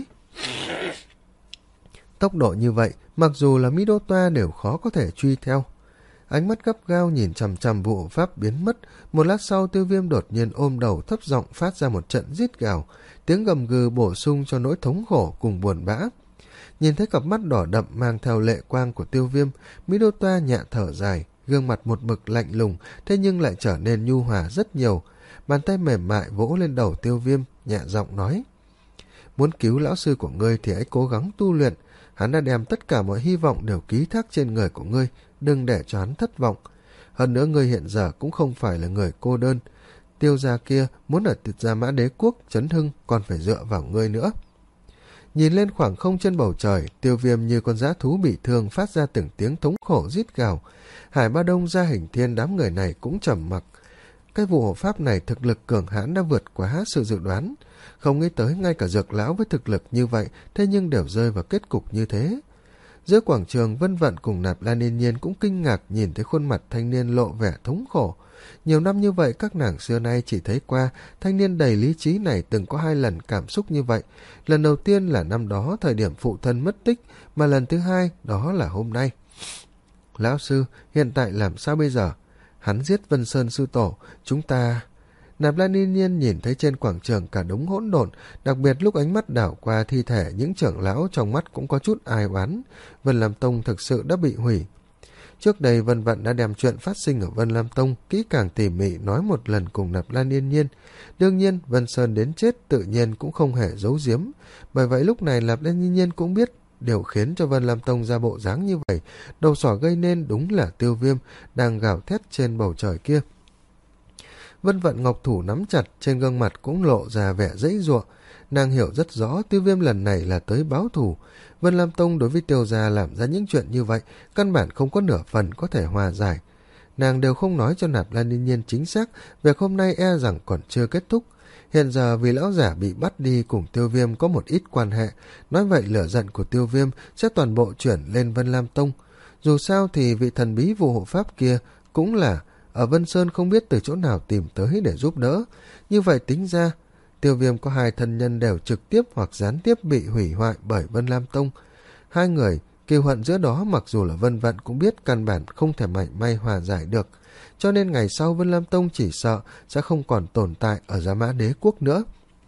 Tốc độ như vậy, mặc dù là Mỹ Đô Toa đều khó có thể truy theo. Ánh mắt gấp gao nhìn chằm chằm vụ hộ pháp biến mất, một lát sau Tiêu Viêm đột nhiên ôm đầu thấp giọng phát ra một trận rít gào, tiếng gầm gừ bổ sung cho nỗi thống khổ cùng buồn bã. Nhìn thấy cặp mắt đỏ đậm mang theo lệ quang của Tiêu Viêm, Mỹ Đô Toa nhẹ thở dài, gương mặt một mực lạnh lùng, thế nhưng lại trở nên nhu hòa rất nhiều. Bàn tay mềm mại vỗ lên đầu Tiêu Viêm, nhẹ giọng nói: Muốn cứu lão sư của ngươi thì hãy cố gắng tu luyện, hắn đã đem tất cả mọi hy vọng đều ký thác trên người của ngươi, đừng để cho hắn thất vọng. Hơn nữa ngươi hiện giờ cũng không phải là người cô đơn, Tiêu gia kia muốn ở Tiệt Gia Mã Đế Quốc chấn hưng còn phải dựa vào ngươi nữa. Nhìn lên khoảng không trên bầu trời, Tiêu Viêm như con dã thú bị thương phát ra từng tiếng thống khổ rít gào. Hải Ba Đông, Gia Hình Thiên, đám người này cũng trầm mặc. Cái vụ hộ pháp này thực lực cường hãn đã vượt quá sự dự đoán. Không nghĩ tới ngay cả dược lão với thực lực như vậy, thế nhưng đều rơi vào kết cục như thế. Giữa quảng trường, Vân Vận cùng Nạp Lan Yên Nhiên cũng kinh ngạc nhìn thấy khuôn mặt thanh niên lộ vẻ thống khổ. Nhiều năm như vậy, các nàng xưa nay chỉ thấy qua thanh niên đầy lý trí này từng có hai lần cảm xúc như vậy. Lần đầu tiên là năm đó thời điểm phụ thân mất tích, mà lần thứ hai đó là hôm nay. Lão sư, hiện tại làm sao bây giờ? Hắn giết Vân Sơn sư tổ, chúng ta... Nạp Lan Yên Nhiên nhìn thấy trên quảng trường cả đống hỗn độn, đặc biệt lúc ánh mắt đảo qua thi thể những trưởng lão, trong mắt cũng có chút ai oán. Vân Lam Tông thực sự đã bị hủy. Trước đây Vân Vận đã đem chuyện phát sinh ở Vân Lam Tông kỹ càng tỉ mỉ nói một lần cùng Nạp Lan Yên Nhiên. Đương nhiên Vân Sơn đến chết tự nhiên cũng không hề giấu giếm, bởi vậy lúc này Nạp Lan Yên Nhiên cũng biết điều khiến cho Vân Lam Tông ra bộ dáng như vậy, đầu sỏ gây nên đúng là Tiêu Viêm đang gào thét trên bầu trời kia. Vân Vận ngọc thủ nắm chặt, trên gương mặt cũng lộ ra vẻ dãy giụa. Nàng hiểu rất rõ Tiêu Viêm lần này là tới báo thù. Vân Lam Tông đối với Tiêu gia làm ra những chuyện như vậy, căn bản không có nửa phần có thể hòa giải. nàng đều không nói cho Nạp Lan Yên Nhiên chính xác, việc hôm nay e rằng còn chưa kết thúc. Hiện giờ vì lão giả bị bắt đi cùng Tiêu Viêm có một ít quan hệ, nói vậy lửa giận của Tiêu Viêm sẽ toàn bộ chuyển lên Vân Lam Tông. Dù sao thì vị thần bí phù hộ pháp kia cũng là ở Vân Sơn không biết từ chỗ nào tìm tới để giúp đỡ. Như vậy tính ra, Tiêu Viêm có hai thân nhân đều trực tiếp hoặc gián tiếp bị hủy hoại bởi Vân Lam Tông. Hai người kiêu hận giữa đó mặc dù là Vân Vận cũng biết căn bản không thể mảy may hòa giải được, cho nên ngày sau Vân Lam Tông chỉ sợ sẽ không còn tồn tại ở Giá Mã Đế Quốc nữa.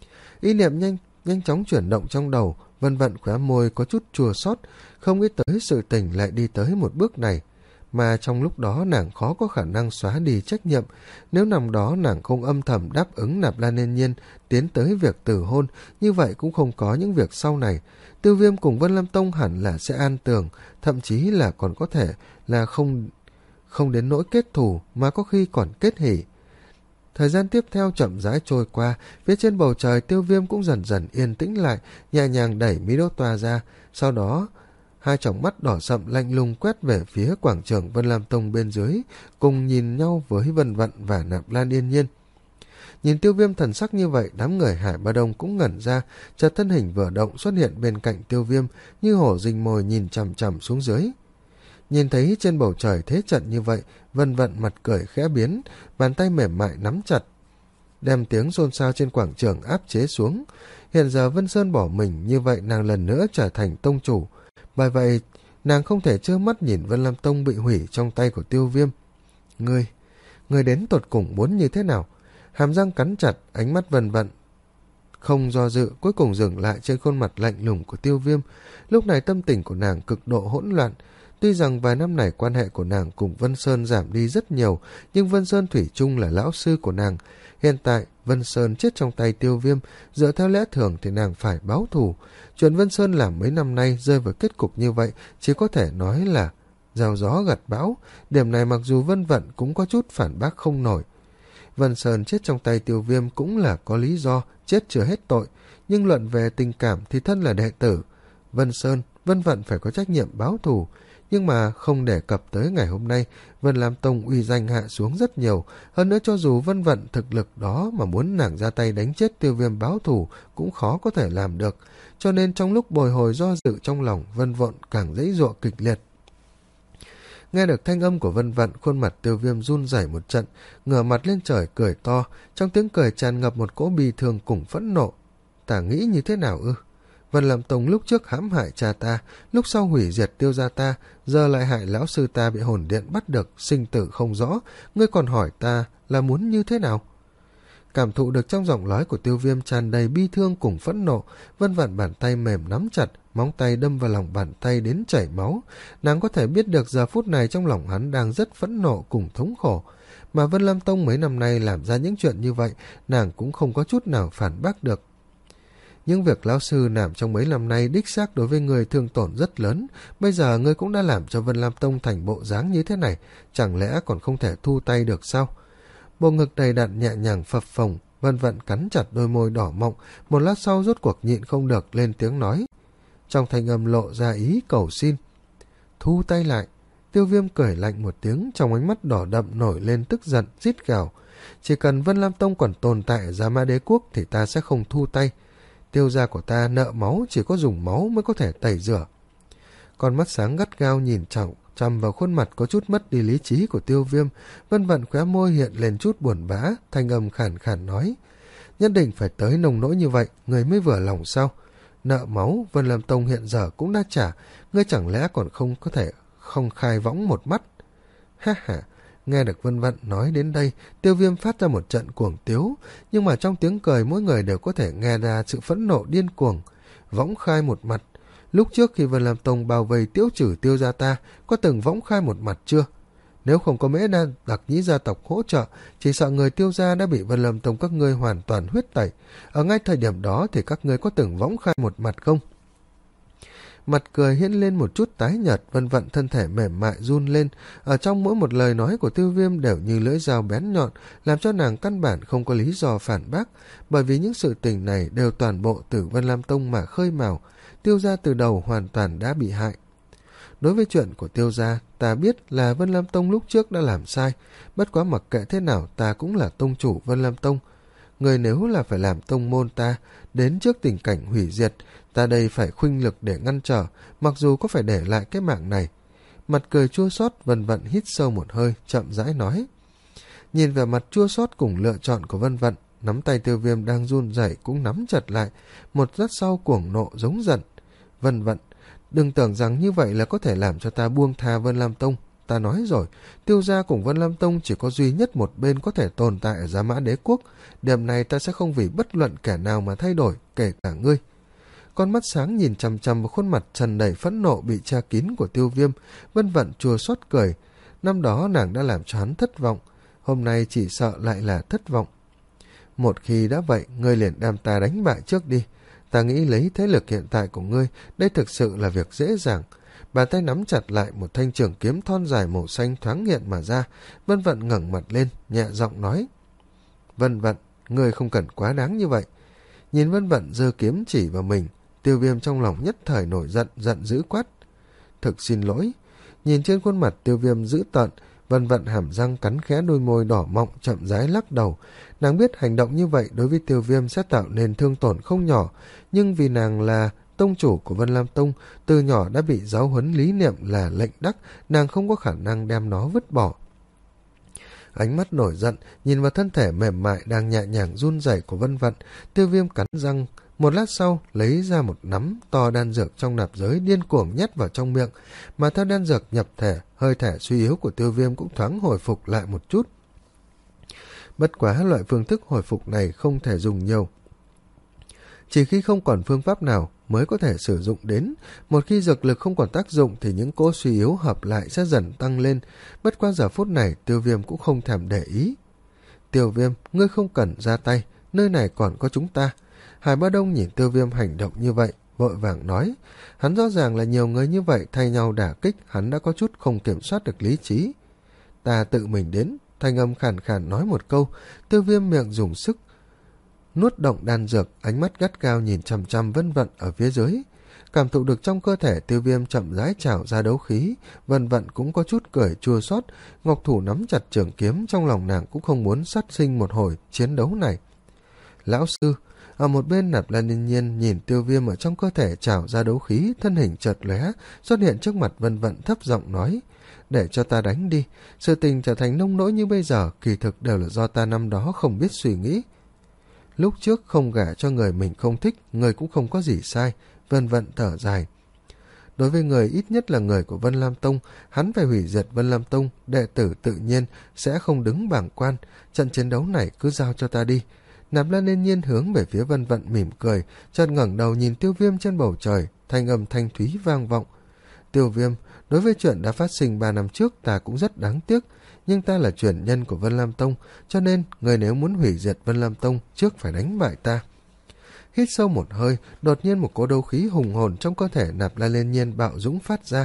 Ý niệm nhanh nhanh chóng chuyển động trong đầu, Vân Vận khóe môi có chút chua xót, không nghĩ tới sự tình lại đi tới một bước này, mà trong lúc đó nàng khó có khả năng xóa đi trách nhiệm. Nếu nằm đó nàng không âm thầm đáp ứng Nạp Lan Yên Nhiên tiến tới việc tử hôn, như vậy cũng không có những việc sau này. Tiêu Viêm cùng Vân Lam Tông hẳn là sẽ an tường, thậm chí là còn có thể là không không đến nỗi kết thù, mà có khi còn kết hỷ. Thời gian tiếp theo chậm rãi trôi qua, phía trên bầu trời Tiêu Viêm cũng dần dần yên tĩnh lại, nhẹ nhàng đẩy Mỹ Đô Toa ra, sau đó hai tròng mắt đỏ sậm lạnh lùng quét về phía quảng trường Vân Lam Tông bên dưới, cùng nhìn nhau với Vân Vận và Nạp Lan Yên Nhiên. Nhìn Tiêu Viêm thần sắc như vậy, đám người Hải Ba Đông cũng ngẩn ra, chợt thân hình vừa động xuất hiện bên cạnh Tiêu Viêm, như hổ rình mồi nhìn chằm chằm xuống dưới. Nhìn thấy trên bầu trời thế trận như vậy, Vân Vận mặt cười khẽ biến, bàn tay mềm mại nắm chặt, đem tiếng xôn xao trên quảng trường áp chế xuống. Hiện giờ Vân Sơn bỏ mình, như vậy nàng lần nữa trở thành tông chủ. Bởi vậy, nàng không thể trơ mắt nhìn Vân Lam Tông bị hủy trong tay của Tiêu Viêm. Ngươi, ngươi đến tột cùng muốn như thế nào? Hàm răng cắn chặt, ánh mắt Vân Vận không do dự, cuối cùng dừng lại trên khuôn mặt lạnh lùng của Tiêu Viêm. Lúc này tâm tình của nàng cực độ hỗn loạn. Tuy rằng vài năm này quan hệ của nàng cùng Vân Sơn giảm đi rất nhiều, nhưng Vân Sơn thủy chung là lão sư của nàng. Hiện tại, Vân Sơn chết trong tay Tiêu Viêm, dựa theo lẽ thường thì nàng phải báo thù. Chuyện Vân Sơn làm mấy năm nay rơi vào kết cục như vậy, chỉ có thể nói là gieo gió gặt bão. Điểm này mặc dù Vân Vận cũng có chút phản bác không nổi. Vân Sơn chết trong tay Tiêu Viêm cũng là có lý do, chết chưa hết tội. Nhưng luận về tình cảm thì thân là đệ tử Vân Sơn, Vân Vận phải có trách nhiệm báo thù. Nhưng mà không đề cập tới ngày hôm nay, Vân Lam Tông uy danh hạ xuống rất nhiều. Hơn nữa cho dù Vân Vận thực lực đó mà muốn nàng ra tay đánh chết Tiêu Viêm báo thù cũng khó có thể làm được. Cho nên trong lúc bồi hồi do dự trong lòng, Vân Vận càng dãy giụa kịch liệt. Nghe được thanh âm của Vân Vận, khuôn mặt Tiêu Viêm run rẩy một trận, ngửa mặt lên trời cười to, trong tiếng cười tràn ngập một cỗ bi thương cùng phẫn nộ. Ta nghĩ như thế nào ư? Vân Lam Tông lúc trước hãm hại cha ta, lúc sau hủy diệt Tiêu gia ta, giờ lại hại lão sư ta bị hồn điện bắt được, sinh tử không rõ, ngươi còn hỏi ta là muốn như thế nào? Cảm thụ được trong giọng nói của Tiêu Viêm tràn đầy bi thương cùng phẫn nộ, Vân Vận bàn tay mềm nắm chặt, móng tay đâm vào lòng bàn tay đến chảy máu. Nàng có thể biết được giờ phút này trong lòng hắn đang rất phẫn nộ cùng thống khổ. Mà Vân Lam Tông mấy năm nay làm ra những chuyện như vậy, nàng cũng không có chút nào phản bác được. Những việc lão sư làm trong mấy năm nay đích xác đối với người thương tổn rất lớn. Bây giờ ngươi cũng đã làm cho Vân Lam Tông thành bộ dáng như thế này, chẳng lẽ còn không thể thu tay được sao? Bộ ngực đầy đặn nhẹ nhàng phập phồng, Vân Vận cắn chặt đôi môi đỏ mọng, một lát sau rốt cuộc nhịn không được lên tiếng nói. Trong thanh âm lộ ra ý cầu xin. Thu tay lại. Tiêu Viêm cười lạnh một tiếng, trong ánh mắt đỏ đậm nổi lên tức giận, rít gào. Chỉ cần Vân Lam Tông còn tồn tại ở Giá Mã Đế Quốc thì ta sẽ không thu tay. Tiêu gia của ta nợ máu, chỉ có dùng máu mới có thể tẩy rửa. Con mắt sáng gắt gao nhìn chằm chằm vào khuôn mặt có chút mất đi lý trí của Tiêu Viêm. Vân Vận khóe môi hiện lên chút buồn bã, thanh âm khàn khàn nói. Nhất định phải tới nồng nỗi như vậy, người mới vừa lòng sao? Nợ máu Vân Lam Tông hiện giờ cũng đã trả, ngươi chẳng lẽ còn không có thể không khai võng một mắt? Ha ha. Nghe được Vân Vận nói đến đây, Tiêu Viêm phát ra một trận cuồng tiếu, nhưng mà trong tiếng cười mỗi người đều có thể nghe ra sự phẫn nộ điên cuồng. Võng khai một mặt. Lúc trước khi Vân Lam Tông bao vây tiêu trừ Tiêu gia ta, có từng võng khai một mặt chưa? Nếu không có Mễ Đa Đặc Nhĩ gia tộc hỗ trợ, chỉ sợ người Tiêu gia đã bị Vân Lam Tông các ngươi hoàn toàn huyết tẩy. Ở ngay thời điểm đó thì các ngươi có từng võng khai một mặt không? Mặt cười hiển lên một chút tái nhợt, Vân Vận thân thể mềm mại run lên. Ở trong mỗi một lời nói của Tiêu Viêm đều như lưỡi dao bén nhọn, làm cho nàng căn bản không có lý do phản bác, bởi vì những sự tình này đều toàn bộ từ Vân Lam Tông mà khơi mào. Tiêu gia từ đầu hoàn toàn đã bị hại. Đối với chuyện của Tiêu gia, ta biết là Vân Lam Tông lúc trước đã làm sai, bất quá mặc kệ thế nào ta cũng là tông chủ Vân Lam Tông. Người nếu là phải làm tông môn ta đến trước tình cảnh hủy diệt, ta đây phải khuynh lực để ngăn trở, mặc dù có phải để lại cái mạng này. Mặt cười chua xót, Vân Vận hít sâu một hơi, chậm rãi nói. Nhìn về mặt chua xót cùng lựa chọn của Vân Vận, nắm tay Tiêu Viêm đang run rẩy cũng nắm chặt lại, một lát sau cuồng nộ giống giận. Vân Vận, đừng tưởng rằng như vậy là có thể làm cho ta buông tha Vân Lam Tông. Ta nói rồi, Tiêu gia cùng Vân Lam Tông chỉ có duy nhất một bên có thể tồn tại ở Giá Mã Đế Quốc. Điểm này ta sẽ không vì bất luận kẻ nào mà thay đổi, kể cả ngươi. Con mắt sáng nhìn chằm chằm vào khuôn mặt tràn đầy phẫn nộ bị che kín của Tiêu Viêm. Vân Vận chua xót cười. Năm đó nàng đã làm cho hắn thất vọng, hôm nay chỉ sợ lại là thất vọng. Một khi đã vậy, ngươi liền đem ta đánh bại trước đi. Ta nghĩ lấy thế lực hiện tại của ngươi, đây thực sự là việc dễ dàng. Bàn tay nắm chặt lại, một thanh trường kiếm thon dài màu xanh thoáng hiện mà ra. Vân Vận ngẩng mặt lên, nhẹ giọng nói. Vân Vận, ngươi không cần quá đáng như vậy. Nhìn Vân Vận giơ kiếm chỉ vào mình, Tiêu Viêm trong lòng nhất thời nổi giận, giận dữ quát. Thực xin lỗi. Nhìn trên khuôn mặt Tiêu Viêm dữ tợn, Vân Vận hàm răng cắn khẽ đôi môi đỏ mọng, chậm rãi lắc đầu. Nàng biết hành động như vậy đối với Tiêu Viêm sẽ tạo nên thương tổn không nhỏ, nhưng vì nàng là tông chủ của Vân Lam Tông, từ nhỏ đã bị giáo huấn lý niệm là lệnh đắc, nàng không có khả năng đem nó vứt bỏ. Ánh mắt nổi giận, nhìn vào thân thể mềm mại đang nhẹ nhàng run rẩy của Vân Vận, Tiêu Viêm cắn răng, một lát sau lấy ra một nắm to đan dược trong nạp giới điên cuồng nhét vào trong miệng, mà theo đan dược nhập thể, hơi thể suy yếu của Tiêu Viêm cũng thoáng hồi phục lại một chút. Bất quá loại phương thức hồi phục này không thể dùng nhiều, chỉ khi không còn phương pháp nào mới có thể sử dụng đến. Một khi dược lực không còn tác dụng thì những cỗ suy yếu hợp lại sẽ dần tăng lên. Bất qua giờ phút này Tiêu Viêm cũng không thèm để ý. Tiêu Viêm, ngươi không cần ra tay, nơi này còn có chúng ta. Hải Ba Đông nhìn Tiêu Viêm hành động như vậy, vội vàng nói. Hắn rõ ràng là nhiều người như vậy thay nhau đả kích, hắn đã có chút không kiểm soát được lý trí. Ta tự mình đến. Thanh âm khàn khàn nói một câu. Tiêu Viêm miệng dùng sức nuốt động đan dược, ánh mắt gắt gao nhìn chằm chằm Vân Vận ở phía dưới. Cảm thụ được trong cơ thể Tiêu Viêm chậm rãi trào ra đấu khí, Vân Vận cũng có chút cười chua xót, ngọc thủ nắm chặt trường kiếm, trong lòng nàng cũng không muốn sát sinh một hồi chiến đấu này. Lão sư, ở một bên Nạp Lan Yên Nhiên nhìn Tiêu Viêm ở trong cơ thể trào ra đấu khí, thân hình chợt lóe xuất hiện trước mặt Vân Vận, thấp giọng nói. Để cho ta đánh đi, sự tình trở thành nông nỗi như bây giờ kỳ thực đều là do ta năm đó không biết suy nghĩ. Lúc trước không gả cho người mình không thích, người cũng không có gì sai. Vân Vận thở dài. Đối với người ít nhất là người của Vân Lam Tông, hắn phải hủy diệt Vân Lam Tông, đệ tử tự nhiên sẽ không đứng bảng quan. Trận chiến đấu này cứ giao cho ta đi. Nạp Lan Yên Nhiên hướng về phía Vân Vận mỉm cười, chợt ngẩng đầu nhìn Tiêu Viêm trên bầu trời, thanh âm thanh thúy vang vọng. Tiêu Viêm, đối với chuyện đã phát sinh ba năm trước ta cũng rất đáng tiếc, nhưng ta là truyền nhân của Vân Lam Tông, cho nên người nếu muốn hủy diệt Vân Lam Tông trước phải đánh bại ta. Hít sâu một hơi, đột nhiên một cỗ đấu khí hùng hồn trong cơ thể Nạp Lan Yên Nhiên bạo dũng phát ra.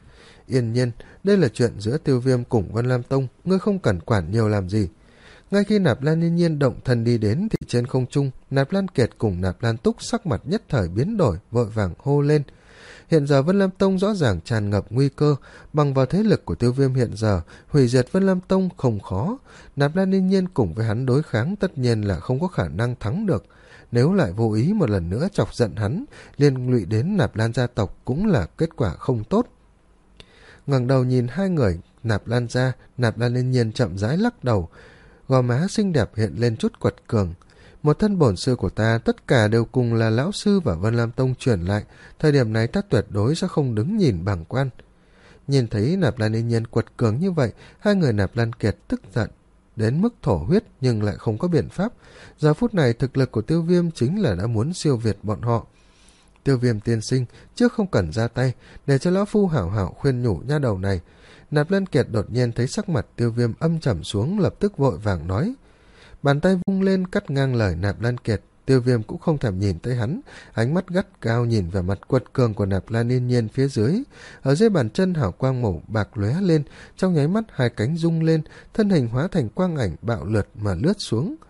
Yên Nhiên, đây là chuyện giữa Tiêu Viêm cùng Vân Lam Tông, ngươi không cần quản nhiều làm gì. Ngay khi Nạp Lan Yên Nhiên động thân đi đến thì trên không trung, Nạp Lan Kiệt cùng Nạp Lan Túc sắc mặt nhất thời biến đổi, vội vàng hô lên. Hiện giờ Vân Lam Tông rõ ràng tràn ngập nguy cơ, bằng vào thế lực của Tiêu Viêm hiện giờ, hủy diệt Vân Lam Tông không khó. Nạp Lan Yên Nhiên cùng với hắn đối kháng tất nhiên là không có khả năng thắng được. Nếu lại vô ý một lần nữa chọc giận hắn, liên lụy đến Nạp Lan gia tộc cũng là kết quả không tốt. Ngẩng đầu nhìn hai người, Nạp Lan gia, Nạp Lan Yên Nhiên chậm rãi lắc đầu, gò má xinh đẹp hiện lên chút quật cường. Một thân bổn sư của ta tất cả đều cùng là lão sư và Vân Lam Tông truyền lại, thời điểm này ta tuyệt đối sẽ không đứng nhìn bàng quan. Nhìn thấy Nạp Lan Yên Nhiên quật cường như vậy, hai người Nạp Lan Kiệt tức giận đến mức thổ huyết nhưng lại không có biện pháp. Giờ phút này thực lực của Tiêu Viêm chính là đã muốn siêu việt bọn họ. Tiêu Viêm tiên sinh, trước không cần ra tay, để cho lão phu hảo hảo khuyên nhủ nha đầu này. Nạp Lan Kiệt đột nhiên thấy sắc mặt Tiêu Viêm âm trầm xuống, lập tức vội vàng nói. Bàn tay vung lên cắt ngang lời Nạp Lan Kiệt. Tiêu Viêm cũng không thèm nhìn tới hắn, ánh mắt gắt cao nhìn vào mặt quật cường của Nạp Lan Yên Nhiên phía dưới. Ở dưới bàn chân hào quang màu bạc lóe lên, trong nháy mắt hai cánh rung lên, thân hình hóa thành quang ảnh bạo lượt mà lướt xuống.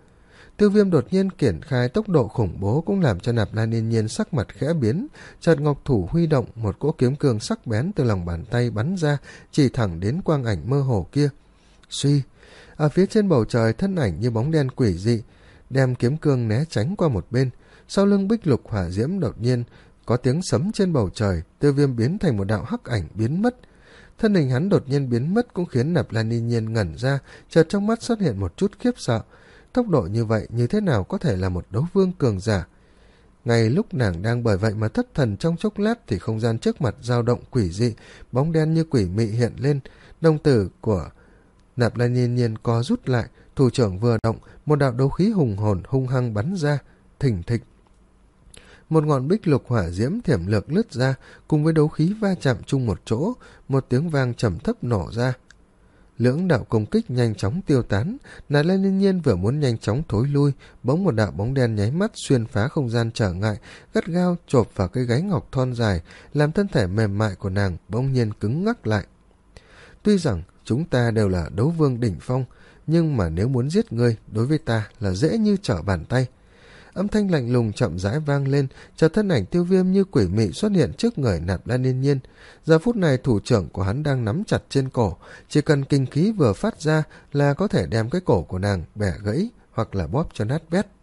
Tiêu Viêm đột nhiên triển khai tốc độ khủng bố cũng làm cho Nạp Lan Yên Nhiên sắc mặt khẽ biến, chợt ngọc thủ huy động, một cỗ kiếm cương sắc bén từ lòng bàn tay bắn ra, chỉ thẳng đến quang ảnh mơ hồ kia. Suy, ở phía trên bầu trời thân ảnh như bóng đen quỷ dị, đem kiếm cương né tránh qua một bên. Sau lưng bích lục hỏa diễm đột nhiên có tiếng sấm trên bầu trời, Tiêu Viêm biến thành một đạo hắc ảnh biến mất. Thân hình hắn đột nhiên biến mất cũng khiến Nạp Lan Yên Nhiên ngẩn ra, chợt trong mắt xuất hiện một chút khiếp sợ. Tốc độ như vậy như thế nào có thể là một đấu vương cường giả? Ngay lúc nàng đang bởi vậy mà thất thần trong chốc lát thì không gian trước mặt dao động quỷ dị, bóng đen như quỷ mị hiện lên, đồng tử của Nạp Lan Yên Nhiên co rút lại, thủ trưởng vừa động, một đạo đấu khí hùng hồn hung hăng bắn ra, thình thịch. Một ngọn bích lục hỏa diễm thiểm lược lướt ra, cùng với đấu khí va chạm chung một chỗ, một tiếng vang trầm thấp nổ ra. Lưỡng đạo công kích nhanh chóng tiêu tán, Nạp Lan Yên Nhiên vừa muốn nhanh chóng thối lui, bỗng một đạo bóng đen nháy mắt xuyên phá không gian trở ngại, gắt gao chộp vào cái gáy ngọc thon dài, làm thân thể mềm mại của nàng bỗng nhiên cứng ngắc lại. Tuy rằng chúng ta đều là đấu vương đỉnh phong, nhưng mà nếu muốn giết ngươi, đối với ta là dễ như trở bàn tay. Âm thanh lạnh lùng chậm rãi vang lên, chợt thân ảnh Tiêu Viêm như quỷ mị xuất hiện trước người Nạp Lan Yên Nhiên. Giờ phút này thủ trưởng của hắn đang nắm chặt trên cổ, chỉ cần kinh khí vừa phát ra là có thể đem cái cổ của nàng bẻ gãy hoặc là bóp cho nát bét.